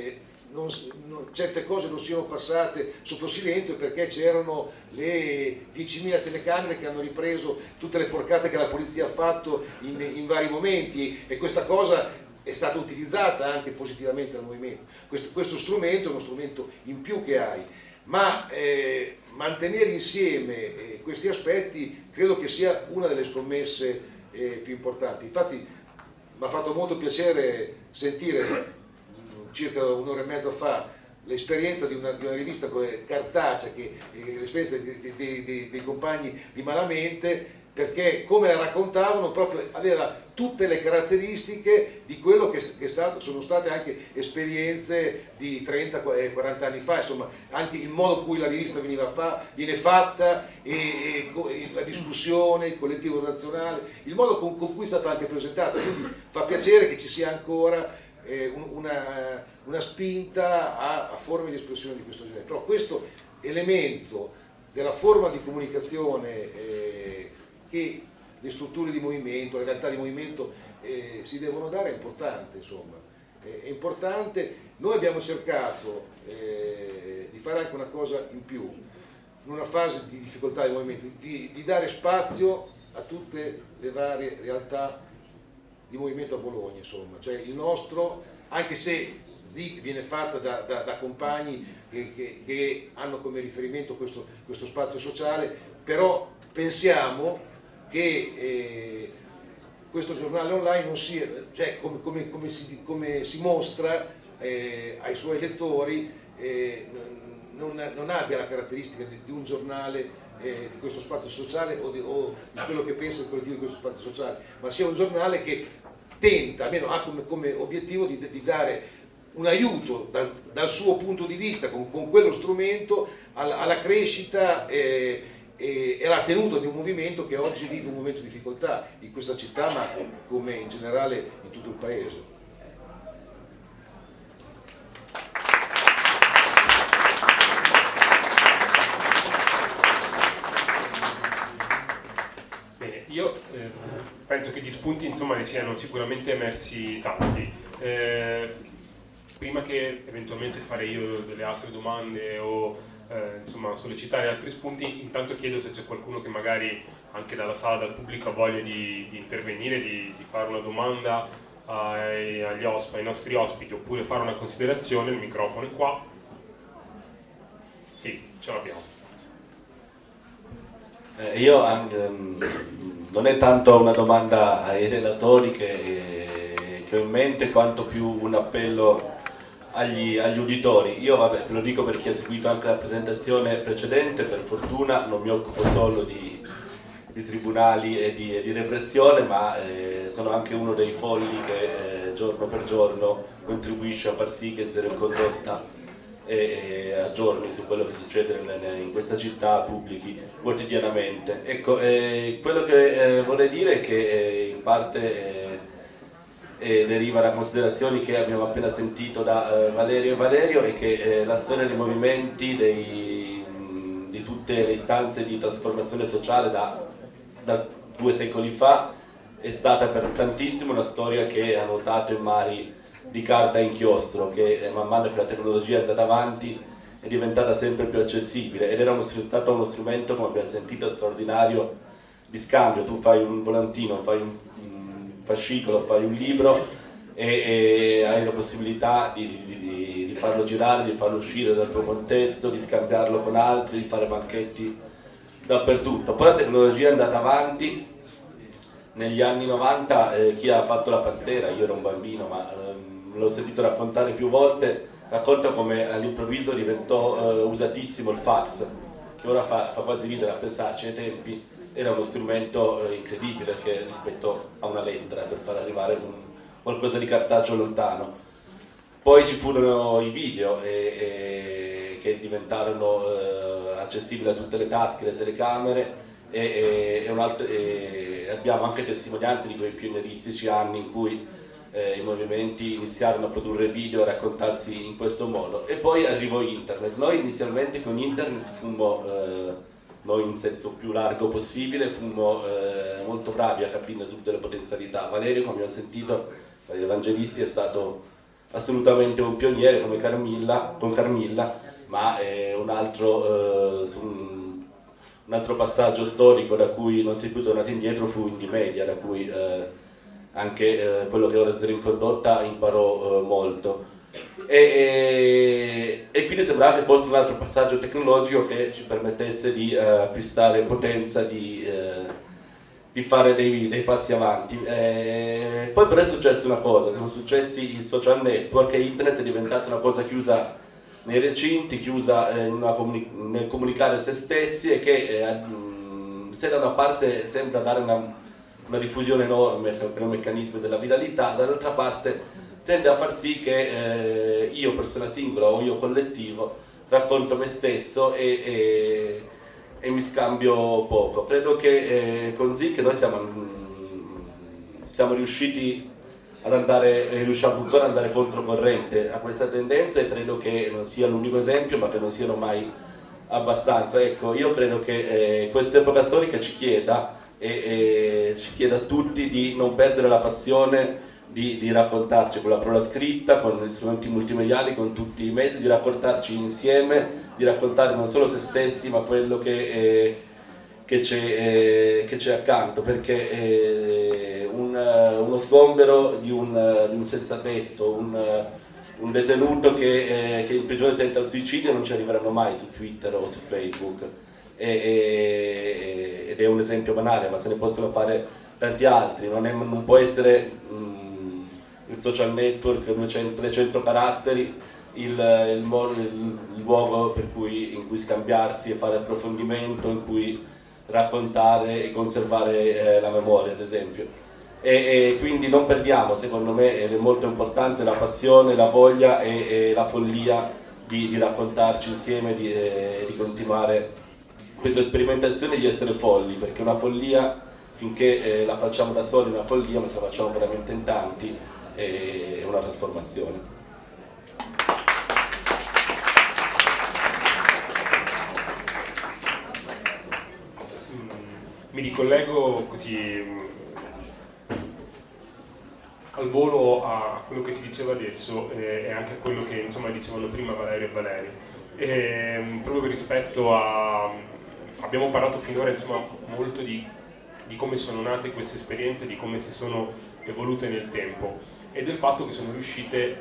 certe cose non siano passate sotto silenzio perché c'erano le 10.000 telecamere che hanno ripreso tutte le porcate che la polizia ha fatto in vari momenti, e questa cosa è stata utilizzata anche positivamente dal movimento. Questo strumento è uno strumento in più che hai, ma mantenere insieme questi aspetti credo che sia una delle scommesse più importanti. Infatti mi ha fatto molto piacere sentire circa un'ora e mezza fa l'esperienza di una rivista cartacea, l'esperienza dei compagni di Malamente, perché come la raccontavano proprio aveva tutte le caratteristiche di quello che sono state anche esperienze di 30-40 anni fa, insomma anche il modo in cui la rivista viene fatta e la discussione, il collettivo nazionale, il modo con cui è stata anche presentata, quindi fa piacere che ci sia ancora una spinta a forme di espressione di questo genere. Però questo elemento della forma di comunicazione che le strutture di movimento, le realtà di movimento si devono dare è importante, insomma, è importante. Noi abbiamo cercato di fare anche una cosa in più, in una fase di difficoltà del movimento, di dare spazio a tutte le varie realtà di movimento a Bologna, insomma, cioè il nostro, anche se ZIC viene fatta da compagni che hanno come riferimento questo spazio sociale, però pensiamo che questo giornale online non sia, cioè come si mostra ai suoi lettori, non abbia la caratteristica di un giornale di questo spazio sociale o di quello che pensa il collettivo di questo spazio sociale, ma sia un giornale che tenta, almeno ha come obiettivo di dare un aiuto dal suo punto di vista, con quello strumento, alla crescita e alla tenuta di un movimento che oggi vive un momento di difficoltà in questa città, ma come in generale in tutto il paese. Io penso che di spunti insomma ne siano sicuramente emersi tanti. Prima che eventualmente fare io delle altre domande o insomma sollecitare altri spunti, intanto chiedo se c'è qualcuno che magari anche dalla sala, dal pubblico, ha voglia di intervenire, di fare una domanda ai nostri ospiti, oppure fare una considerazione, il microfono è qua. Sì, ce l'abbiamo. Non è tanto una domanda ai relatori che ho in mente, quanto più un appello agli uditori. Io ve lo dico per chi ha seguito anche la presentazione precedente, per fortuna non mi occupo solo di tribunali e di repressione, ma sono anche uno dei folli che giorno per giorno contribuisce a far sì che Zero in Condotta e aggiorni su quello che succede in questa città, pubblichi quotidianamente. Ecco, quello che vorrei dire è che in parte deriva da considerazioni che abbiamo appena sentito da Valerio e Valerio, e che la storia dei movimenti, di tutte le istanze di trasformazione sociale da 2 secoli fa è stata per tantissimo una storia che ha nuotato in mari di carta e inchiostro, che man mano che la tecnologia è andata avanti è diventata sempre più accessibile, ed era stato uno strumento, come abbiamo sentito, straordinario di scambio. Tu fai un volantino, fai un fascicolo, fai un libro e hai la possibilità di farlo girare, di farlo uscire dal tuo contesto, di scambiarlo con altri, di fare banchetti dappertutto. Poi la tecnologia è andata avanti. Negli anni 90 chi ha fatto la Pantera, io ero un bambino, ma l'ho sentito raccontare più volte, racconta come all'improvviso diventò usatissimo il fax, che ora fa quasi ridere a pensarci. Ai tempi era uno strumento incredibile, che rispetto a una lettera per far arrivare qualcosa di cartaceo lontano. Poi ci furono i video che diventarono accessibili a tutte le tasche, le telecamere, e abbiamo anche testimonianze di quei pionieristici anni in cui i movimenti iniziarono a produrre video e a raccontarsi in questo modo. E poi arrivò internet. Noi inizialmente con internet fummo, noi in senso più largo possibile, fummo molto bravi a capire subito le potenzialità. Valerio, come abbiamo sentito, Valerio Evangelisti è stato assolutamente un pioniere con Carmilla, ma un altro passaggio storico da cui non si è più tornati indietro fu Indymedia, da cui anche quello che ora Zero in Condotta imparò molto. E quindi sembrava che fosse un altro passaggio tecnologico che ci permettesse di acquistare potenza, di fare dei passi avanti. Poi però è successa una cosa, sono successi i social network, e internet è diventata una cosa chiusa nei recinti, chiusa nel comunicare se stessi, e che se da una parte sembra dare una diffusione enorme per un meccanismo della viralità, dall'altra parte tende a far sì che io persona singola o io collettivo racconto me stesso e mi scambio poco. Credo che con Zik noi siamo riusciti riusciamo tuttora ad andare controcorrente a questa tendenza, e credo che non sia l'unico esempio, ma che non siano mai abbastanza. Ecco, io credo che questa epoca storica ci chieda a tutti di non perdere la passione di raccontarci con la parola scritta, con gli strumenti multimediali, con tutti i mezzi, di raccontarci insieme, di raccontare non solo se stessi, ma quello che c'è accanto, perché uno sgombero di un senza tetto, un detenuto che in prigione tenta il suicidio non ci arriveranno mai su Twitter o su Facebook, ed è un esempio banale, ma se ne possono fare tanti altri. Non può essere il social network 300 caratteri il luogo in cui scambiarsi e fare approfondimento, in cui raccontare e conservare la memoria, ad esempio. E quindi non perdiamo, secondo me, ed è molto importante, la passione, la voglia e la follia di raccontarci insieme, di continuare questa sperimentazione, di essere folli, perché una follia, finché la facciamo da soli, è una follia, ma se la facciamo veramente in tanti è una trasformazione. Mi ricollego così al volo a quello che si diceva adesso e anche a quello che insomma dicevano prima Valerio e Valerio. Proprio rispetto abbiamo parlato finora insomma molto di come sono nate queste esperienze, di come si sono evolute nel tempo. e del fatto che sono riuscite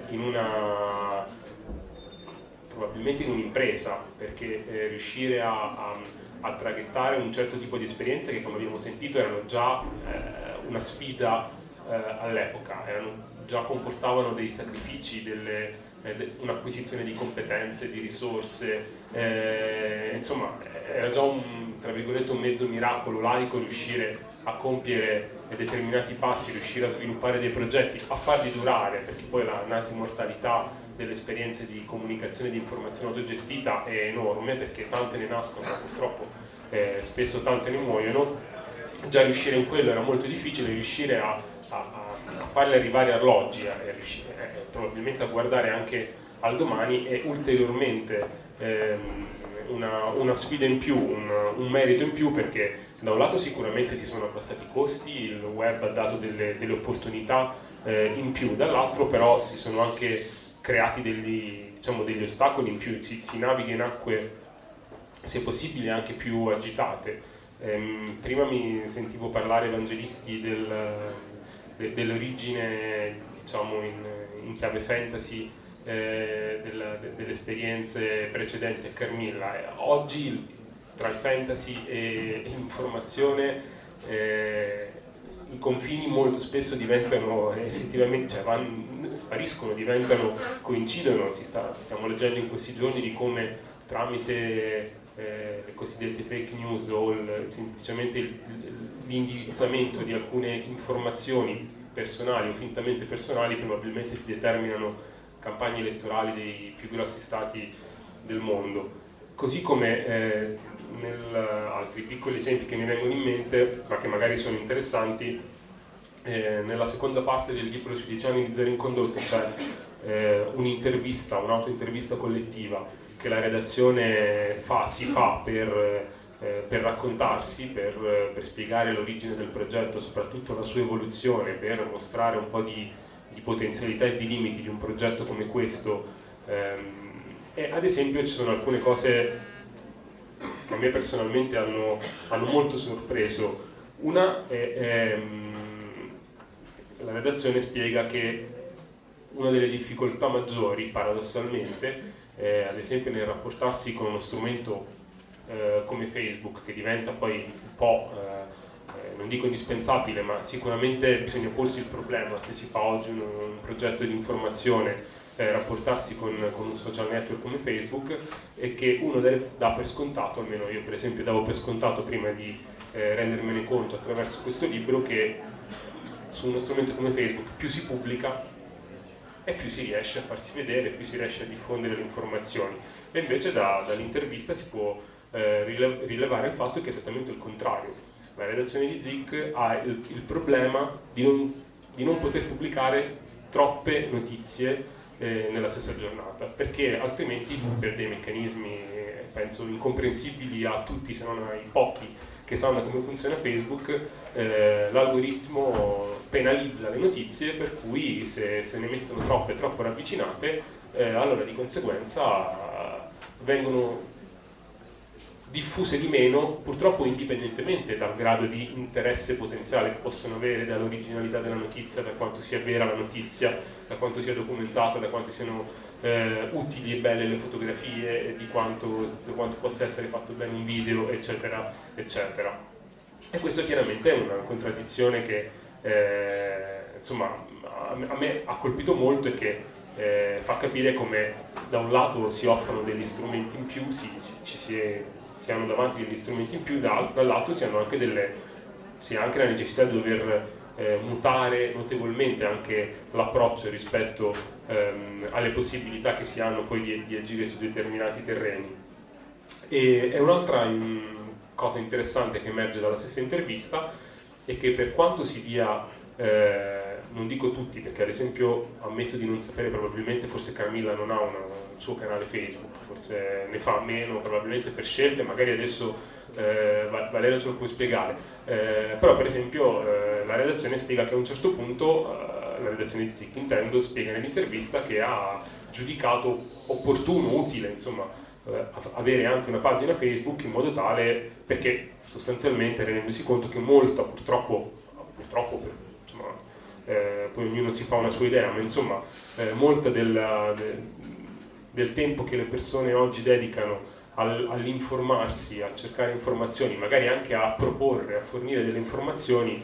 probabilmente in un'impresa, perché riuscire a traghettare un certo tipo di esperienze che, come abbiamo sentito, erano già una sfida all'epoca, già comportavano dei sacrifici, un'acquisizione di competenze, di risorse, insomma era già tra virgolette un mezzo miracolo laico riuscire a compiere determinati passi, riuscire a sviluppare dei progetti, a farli durare, perché poi l'antimortalità delle esperienze di comunicazione e di informazione autogestita è enorme, perché tante ne nascono, ma purtroppo spesso tante ne muoiono. Già riuscire in quello era molto difficile, riuscire a farle arrivare all'oggi e riuscire probabilmente a guardare anche al domani è ulteriormente una sfida in più, un merito in più, perché da un lato sicuramente si sono abbassati i costi, il web ha dato delle opportunità in più, dall'altro però si sono anche creati degli ostacoli in più, si naviga in acque, se possibile, anche più agitate. Prima mi sentivo parlare evangelisti dell'origine, diciamo, in chiave fantasy delle esperienze precedenti a Carmilla. Oggi tra il fantasy e l'informazione i confini molto spesso diventano effettivamente, spariscono, coincidono. Stiamo leggendo in questi giorni di come tramite le cosiddette fake news o semplicemente l'indirizzamento di alcune informazioni personali o fintamente personali probabilmente si determinano campagne elettorali dei più grossi stati del mondo. Così come altri piccoli esempi che mi vengono in mente, ma che magari sono interessanti, nella seconda parte del libro sui 10 anni di Zero in Condotte c'è un'autointervista collettiva che la redazione si fa per raccontarsi, per spiegare l'origine del progetto, soprattutto la sua evoluzione, per mostrare un po' di potenzialità e di limiti di un progetto come questo. E ad esempio ci sono alcune cose che a me personalmente hanno molto sorpreso. Una è la redazione spiega che una delle difficoltà maggiori, paradossalmente, ad esempio nel rapportarsi con uno strumento come Facebook, che diventa poi un po', non dico indispensabile, ma sicuramente bisogna porsi il problema, se si fa oggi un progetto di informazione, rapportarsi con un social network come Facebook, e che uno dà per scontato, almeno io per esempio davo per scontato prima di rendermene conto attraverso questo libro, che su uno strumento come Facebook più si pubblica e più si riesce a farsi vedere, più si riesce a diffondere le informazioni. E invece dall'intervista si può rilevare il fatto che è esattamente il contrario. La redazione di Zik ha il problema di non poter pubblicare troppe notizie nella stessa giornata, perché altrimenti per dei meccanismi penso incomprensibili a tutti, se non ai pochi che sanno come funziona Facebook, l'algoritmo penalizza le notizie, per cui se ne mettono troppe troppo ravvicinate, allora di conseguenza vengono diffuse di meno, purtroppo indipendentemente dal grado di interesse potenziale che possono avere, dall'originalità della notizia, da quanto sia vera la notizia, da quanto sia documentata, da quanto siano utili e belle le fotografie, e di quanto possa essere fatto bene un video, eccetera, eccetera. E questo chiaramente è una contraddizione che insomma a me ha colpito molto, e che fa capire come da un lato si offrono degli strumenti in più, si hanno davanti degli strumenti in più, dall'altro si ha anche la necessità di dover mutare notevolmente anche l'approccio rispetto alle possibilità che si hanno poi di agire su determinati terreni. E un'altra cosa interessante che emerge dalla stessa intervista è che, per quanto si dia, non dico tutti, perché ad esempio ammetto di non sapere, probabilmente forse Carmilla non ha un suo canale Facebook, forse ne fa meno, probabilmente per scelte, magari adesso Valeria ce lo può spiegare, però per esempio la redazione spiega che a un certo punto, la redazione di Zik intendo, spiega nell'intervista che ha giudicato opportuno, utile, insomma, avere anche una pagina Facebook, in modo tale, perché sostanzialmente rendendosi conto che molta, purtroppo poi ognuno si fa una sua idea, ma insomma molto del tempo che le persone oggi dedicano all'informarsi, a cercare informazioni, magari anche a proporre, a fornire delle informazioni,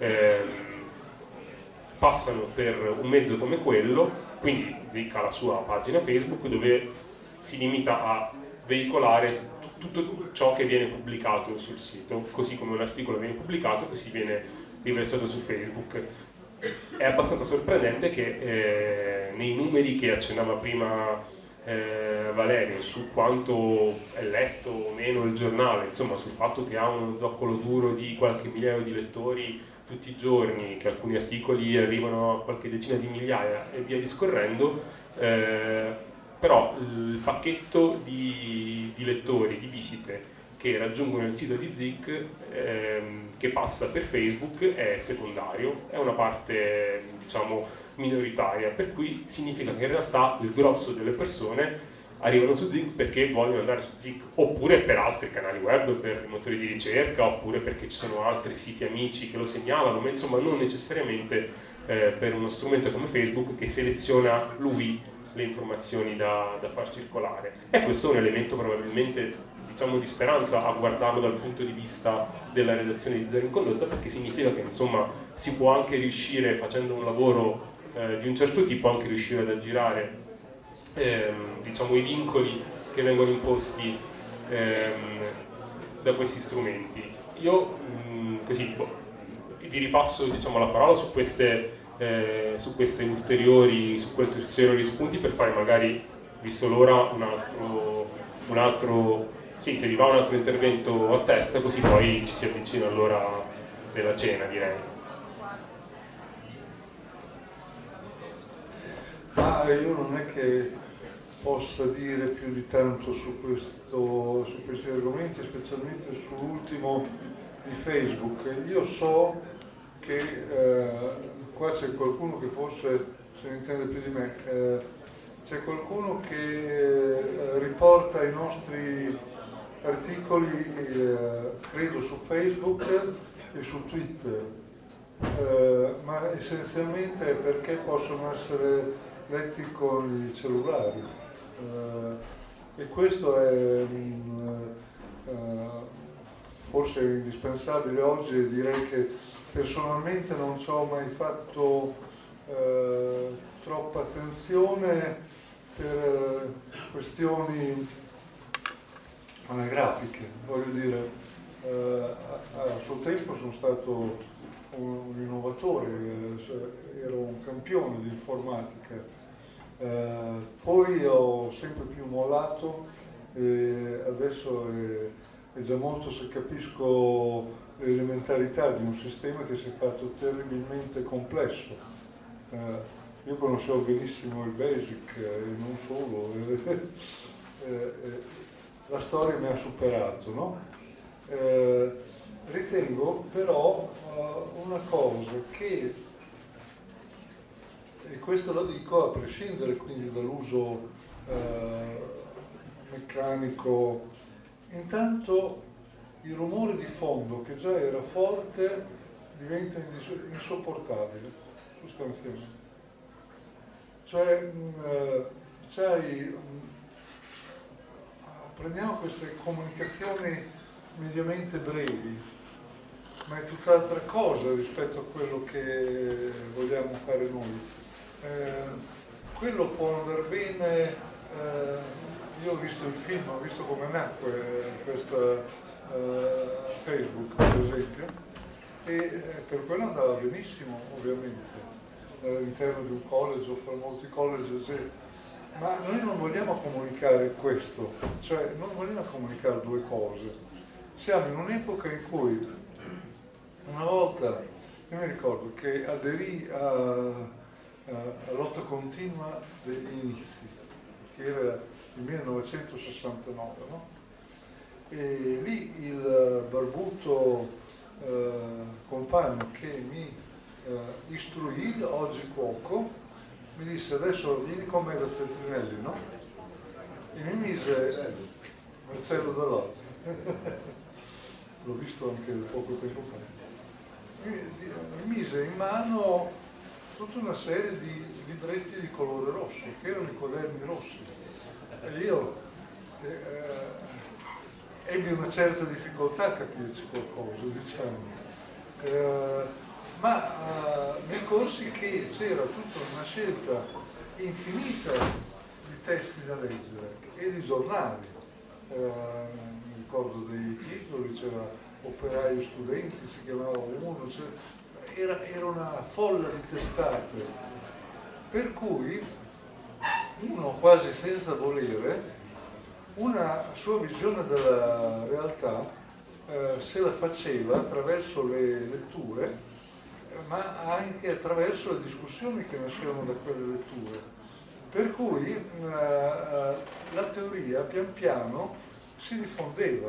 passano per un mezzo come quello. Quindi Zic ha la sua pagina Facebook dove si limita a veicolare tutto ciò che viene pubblicato sul sito, così come un articolo viene pubblicato, così viene riversato su Facebook. È abbastanza sorprendente che nei numeri che accennava prima Valerio su quanto è letto o meno il giornale, insomma sul fatto che ha uno zoccolo duro di qualche migliaio di lettori tutti i giorni, che alcuni articoli arrivano a qualche decina di migliaia e via discorrendo, però il pacchetto di lettori, di visite che raggiungono il sito di Zic, che passa per Facebook, è secondario, è una parte diciamo minoritaria, per cui significa che in realtà il grosso delle persone arrivano su Zic perché vogliono andare su Zic, oppure per altri canali web, per i motori di ricerca, oppure perché ci sono altri siti amici che lo segnalano, ma insomma non necessariamente per uno strumento come Facebook che seleziona lui le informazioni da far circolare. E questo è un elemento probabilmente diciamo di speranza a guardarlo dal punto di vista della redazione di Zero in Condotta, perché significa che insomma si può anche riuscire, facendo un lavoro di un certo tipo, anche riuscire ad aggirare diciamo i vincoli che vengono imposti da questi strumenti. Io così vi ripasso diciamo la parola su questi ulteriori spunti, per fare magari, visto l'ora, un altro sì, se vi va un altro intervento a testa, così poi ci si avvicina all'ora della cena, direi. Ma io non è che possa dire più di tanto su questi argomenti, specialmente sull'ultimo di Facebook. Io so che qua c'è qualcuno che forse se ne intende più di me, c'è qualcuno che riporta i nostri articoli, credo su Facebook e su Twitter, ma essenzialmente è perché possono essere letti con i cellulari, e questo è forse indispensabile oggi, e direi che personalmente non ci ho mai fatto troppa attenzione per questioni anagrafiche, voglio dire, a suo tempo sono stato un innovatore, ero un campione di informatica, poi ho sempre più mollato e adesso è già molto se capisco l'elementarità di un sistema che si è fatto terribilmente complesso. Io conoscevo benissimo il BASIC e non solo, la storia mi ha superato, no? Ritengo però una cosa che, e questo lo dico a prescindere quindi dall'uso meccanico, intanto il rumore di fondo che già era forte diventa insopportabile sostanzialmente. Cioè prendiamo queste comunicazioni mediamente brevi, ma è tutt'altra cosa rispetto a quello che vogliamo fare noi. Quello può andare bene, io ho visto il film, ho visto come nacque questa Facebook per esempio, e per quello andava benissimo ovviamente, all'interno di un college o fra molti college eccetera. Ma noi non vogliamo comunicare questo, cioè non vogliamo comunicare due cose. Siamo in un'epoca in cui una volta, io mi ricordo che aderì a Lotta Continua degli Inizi, che era il 1969, no? E lì il barbuto compagno che mi istruì, oggi cuoco, mi disse: adesso vieni con me da Feltrinelli, no? E mi mise Marcello Dall'Orte, l'ho visto anche poco tempo fa, mi mise in mano tutta una serie di libretti di colore rosso, che erano i quaderni rossi. E io ebbi una certa difficoltà a capirci qualcosa, diciamo. Ma mi accorsi che c'era tutta una scelta infinita di testi da leggere e di giornali. Mi ricordo dei titoli, c'era Operaio Studenti, si chiamava uno, era una folla di testate, per cui uno quasi senza volere una sua visione della realtà se la faceva attraverso le letture, ma anche attraverso le discussioni che nascevano da quelle letture. Per cui la teoria pian piano si diffondeva.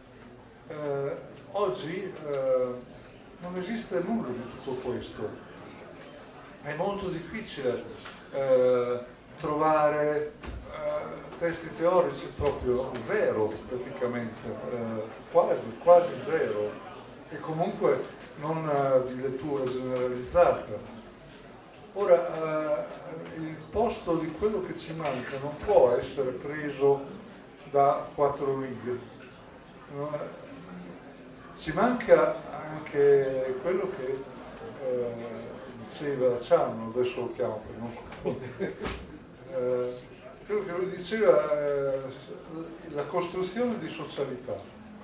Oggi non esiste nulla di tutto questo. È molto difficile trovare testi teorici, proprio zero praticamente, quasi zero, e comunque non di lettura generalizzata. Ora, il posto di quello che ci manca non può essere preso da 4 righe. Ci manca anche quello che diceva Ciano, adesso lo chiamo per non confondere, quello che lui diceva, la costruzione di socialità.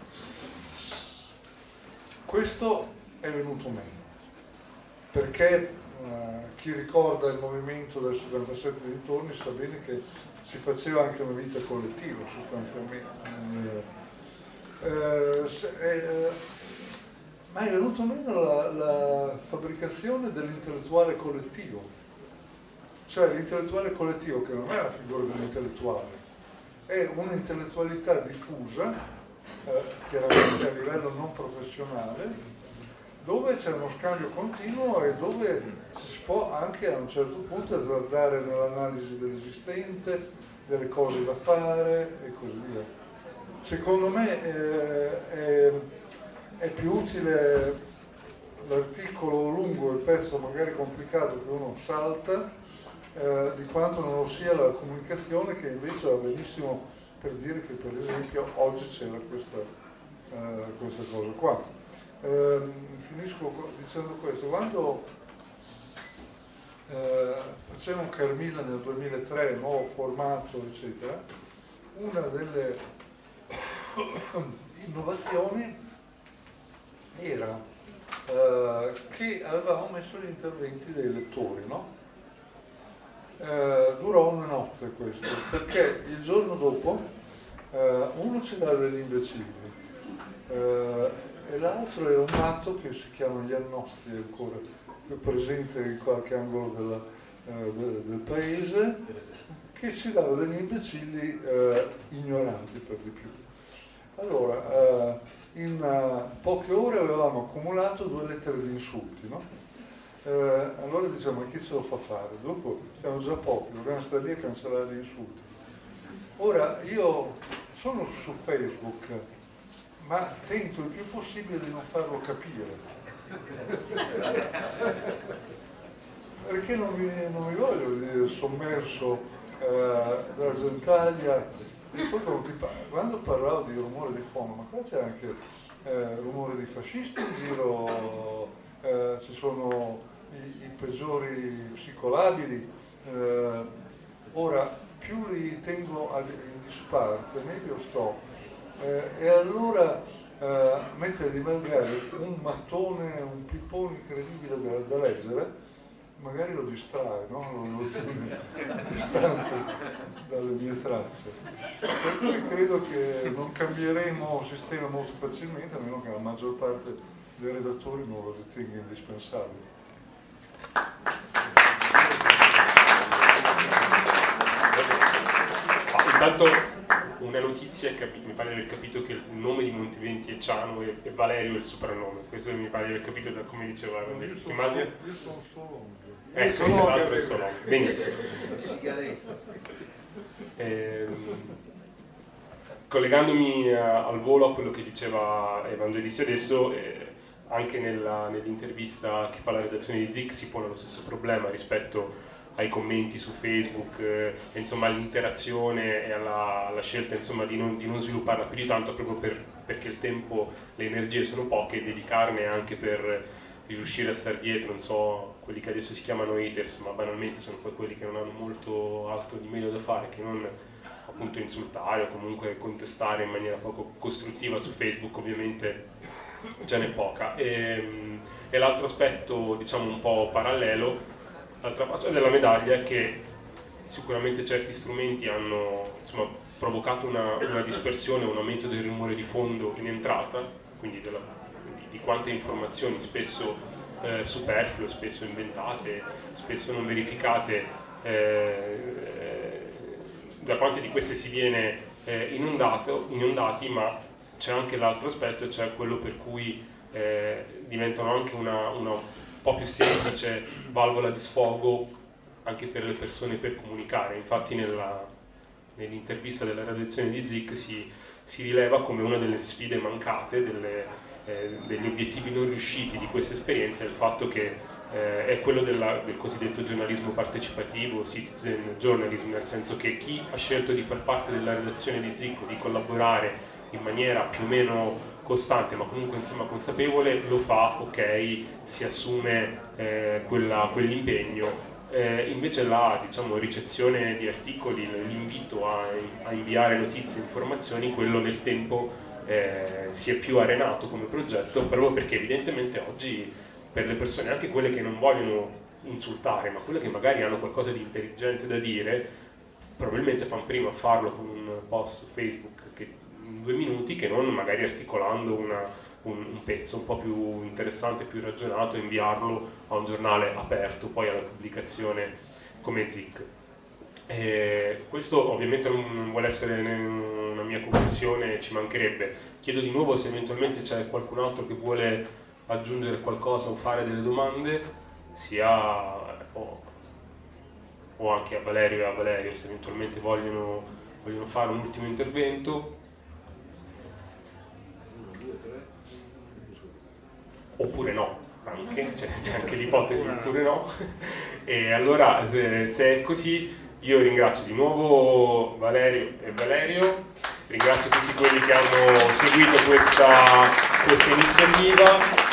Questo è venuto meno, perché chi ricorda il movimento del 77 dintorni sa bene che si faceva anche una vita collettiva sostanzialmente. Ma è venuto meno la fabbricazione dell'intellettuale collettivo, cioè l'intellettuale collettivo, che non è la figura dell'intellettuale, è un'intellettualità diffusa, chiaramente a livello non professionale, dove c'è uno scambio continuo e dove si può anche a un certo punto azzardare nell'analisi dell'esistente, delle cose da fare e così via. Secondo me è più utile l'articolo lungo, il pezzo magari complicato che uno salta, di quanto non lo sia la comunicazione, che invece va benissimo per dire che per esempio oggi c'era questa cosa qua. Finisco dicendo questo: quando facevamo Carmilla nel 2003, nuovo formato eccetera, una delle innovazioni era che avevamo messo gli interventi dei lettori, no? Durò una notte questo, perché il giorno dopo uno ci dà degli imbecilli e l'altro è un matto che si chiama Iannosti, ancora più presente in qualche angolo del paese, che ci dava degli imbecilli ignoranti per di più. Allora, in poche ore avevamo accumulato 2 lettere di insulti, no? Allora diciamo, ma chi ce lo fa fare? Dopo siamo già pochi, dobbiamo stare lì a cancellare gli insulti. Ora, io sono su Facebook, ma tento il più possibile di non farlo capire, perché non mi voglio dire sommerso dalla gentaglia. E poi quando parlavo di rumore di fondo, ma qua c'è anche rumore di fascisti in giro, ci sono i peggiori psicolabili. Ora, più li tengo in disparte, meglio sto. E allora mettere di magari un mattone, un pippone incredibile da leggere, magari lo distrae, no? Lo tiene distante dalle mie tracce. Per cui credo che non cambieremo sistema molto facilmente, a meno che la maggior parte dei redattori non lo ritenga indispensabile. Intanto una notizia, mi pare di aver capito che il nome di Montiventi è Ciano e Valerio è il soprannome. Questo mi pare di aver capito da come diceva Stimaglia. Io sono Solongo. L'altro è Solongo. Benissimo. Collegandomi al volo a quello che diceva Evangelista adesso, anche nell'intervista che fa la redazione di Zik si pone lo stesso problema rispetto ai commenti su Facebook, insomma all'interazione e alla scelta insomma, di non svilupparla più di tanto proprio perché il tempo, le energie sono poche e dedicarne anche per riuscire a stare dietro, non so, quelli che adesso si chiamano haters, ma banalmente sono poi quelli che non hanno molto altro di meglio da fare che non appunto insultare o comunque contestare in maniera poco costruttiva su Facebook, ovviamente ce n'è poca. E l'altro aspetto, diciamo un po' parallelo, l'altra faccia della medaglia è che sicuramente certi strumenti hanno insomma, provocato una dispersione, un aumento del rumore di fondo in entrata, quindi di quante informazioni spesso superflue, spesso inventate, spesso non verificate, da quante di queste si viene inondati, ma c'è anche l'altro aspetto, cioè quello per cui diventano anche una po' più semplice valvola di sfogo anche per le persone per comunicare. Infatti nell'intervista della redazione di Zik si rileva come una delle sfide mancate, degli obiettivi non riusciti di questa esperienza il fatto che è quello del cosiddetto giornalismo partecipativo, citizen journalism, nel senso che chi ha scelto di far parte della redazione di Zik, di collaborare in maniera più o meno costante ma comunque insomma consapevole, lo fa, ok, si assume quell'impegno. Invece la diciamo, ricezione di articoli, l'invito a inviare notizie e informazioni, quello nel tempo si è più arenato come progetto, proprio perché evidentemente oggi per le persone, anche quelle che non vogliono insultare, ma quelle che magari hanno qualcosa di intelligente da dire, probabilmente fanno prima a farlo con un post su Facebook che in 2 minuti che non magari articolando un pezzo un po' più interessante, più ragionato, e inviarlo a un giornale aperto poi alla pubblicazione come Zik. Questo ovviamente non vuole essere una mia conclusione, ci mancherebbe. Chiedo di nuovo se eventualmente c'è qualcun altro che vuole aggiungere qualcosa o fare delle domande, sia o anche a Valerio e a Valerio se eventualmente vogliono fare un ultimo intervento. Oppure no, anche, c'è anche l'ipotesi oppure no. E allora se è così io ringrazio di nuovo Valerio e Valerio, ringrazio tutti quelli che hanno seguito questa iniziativa.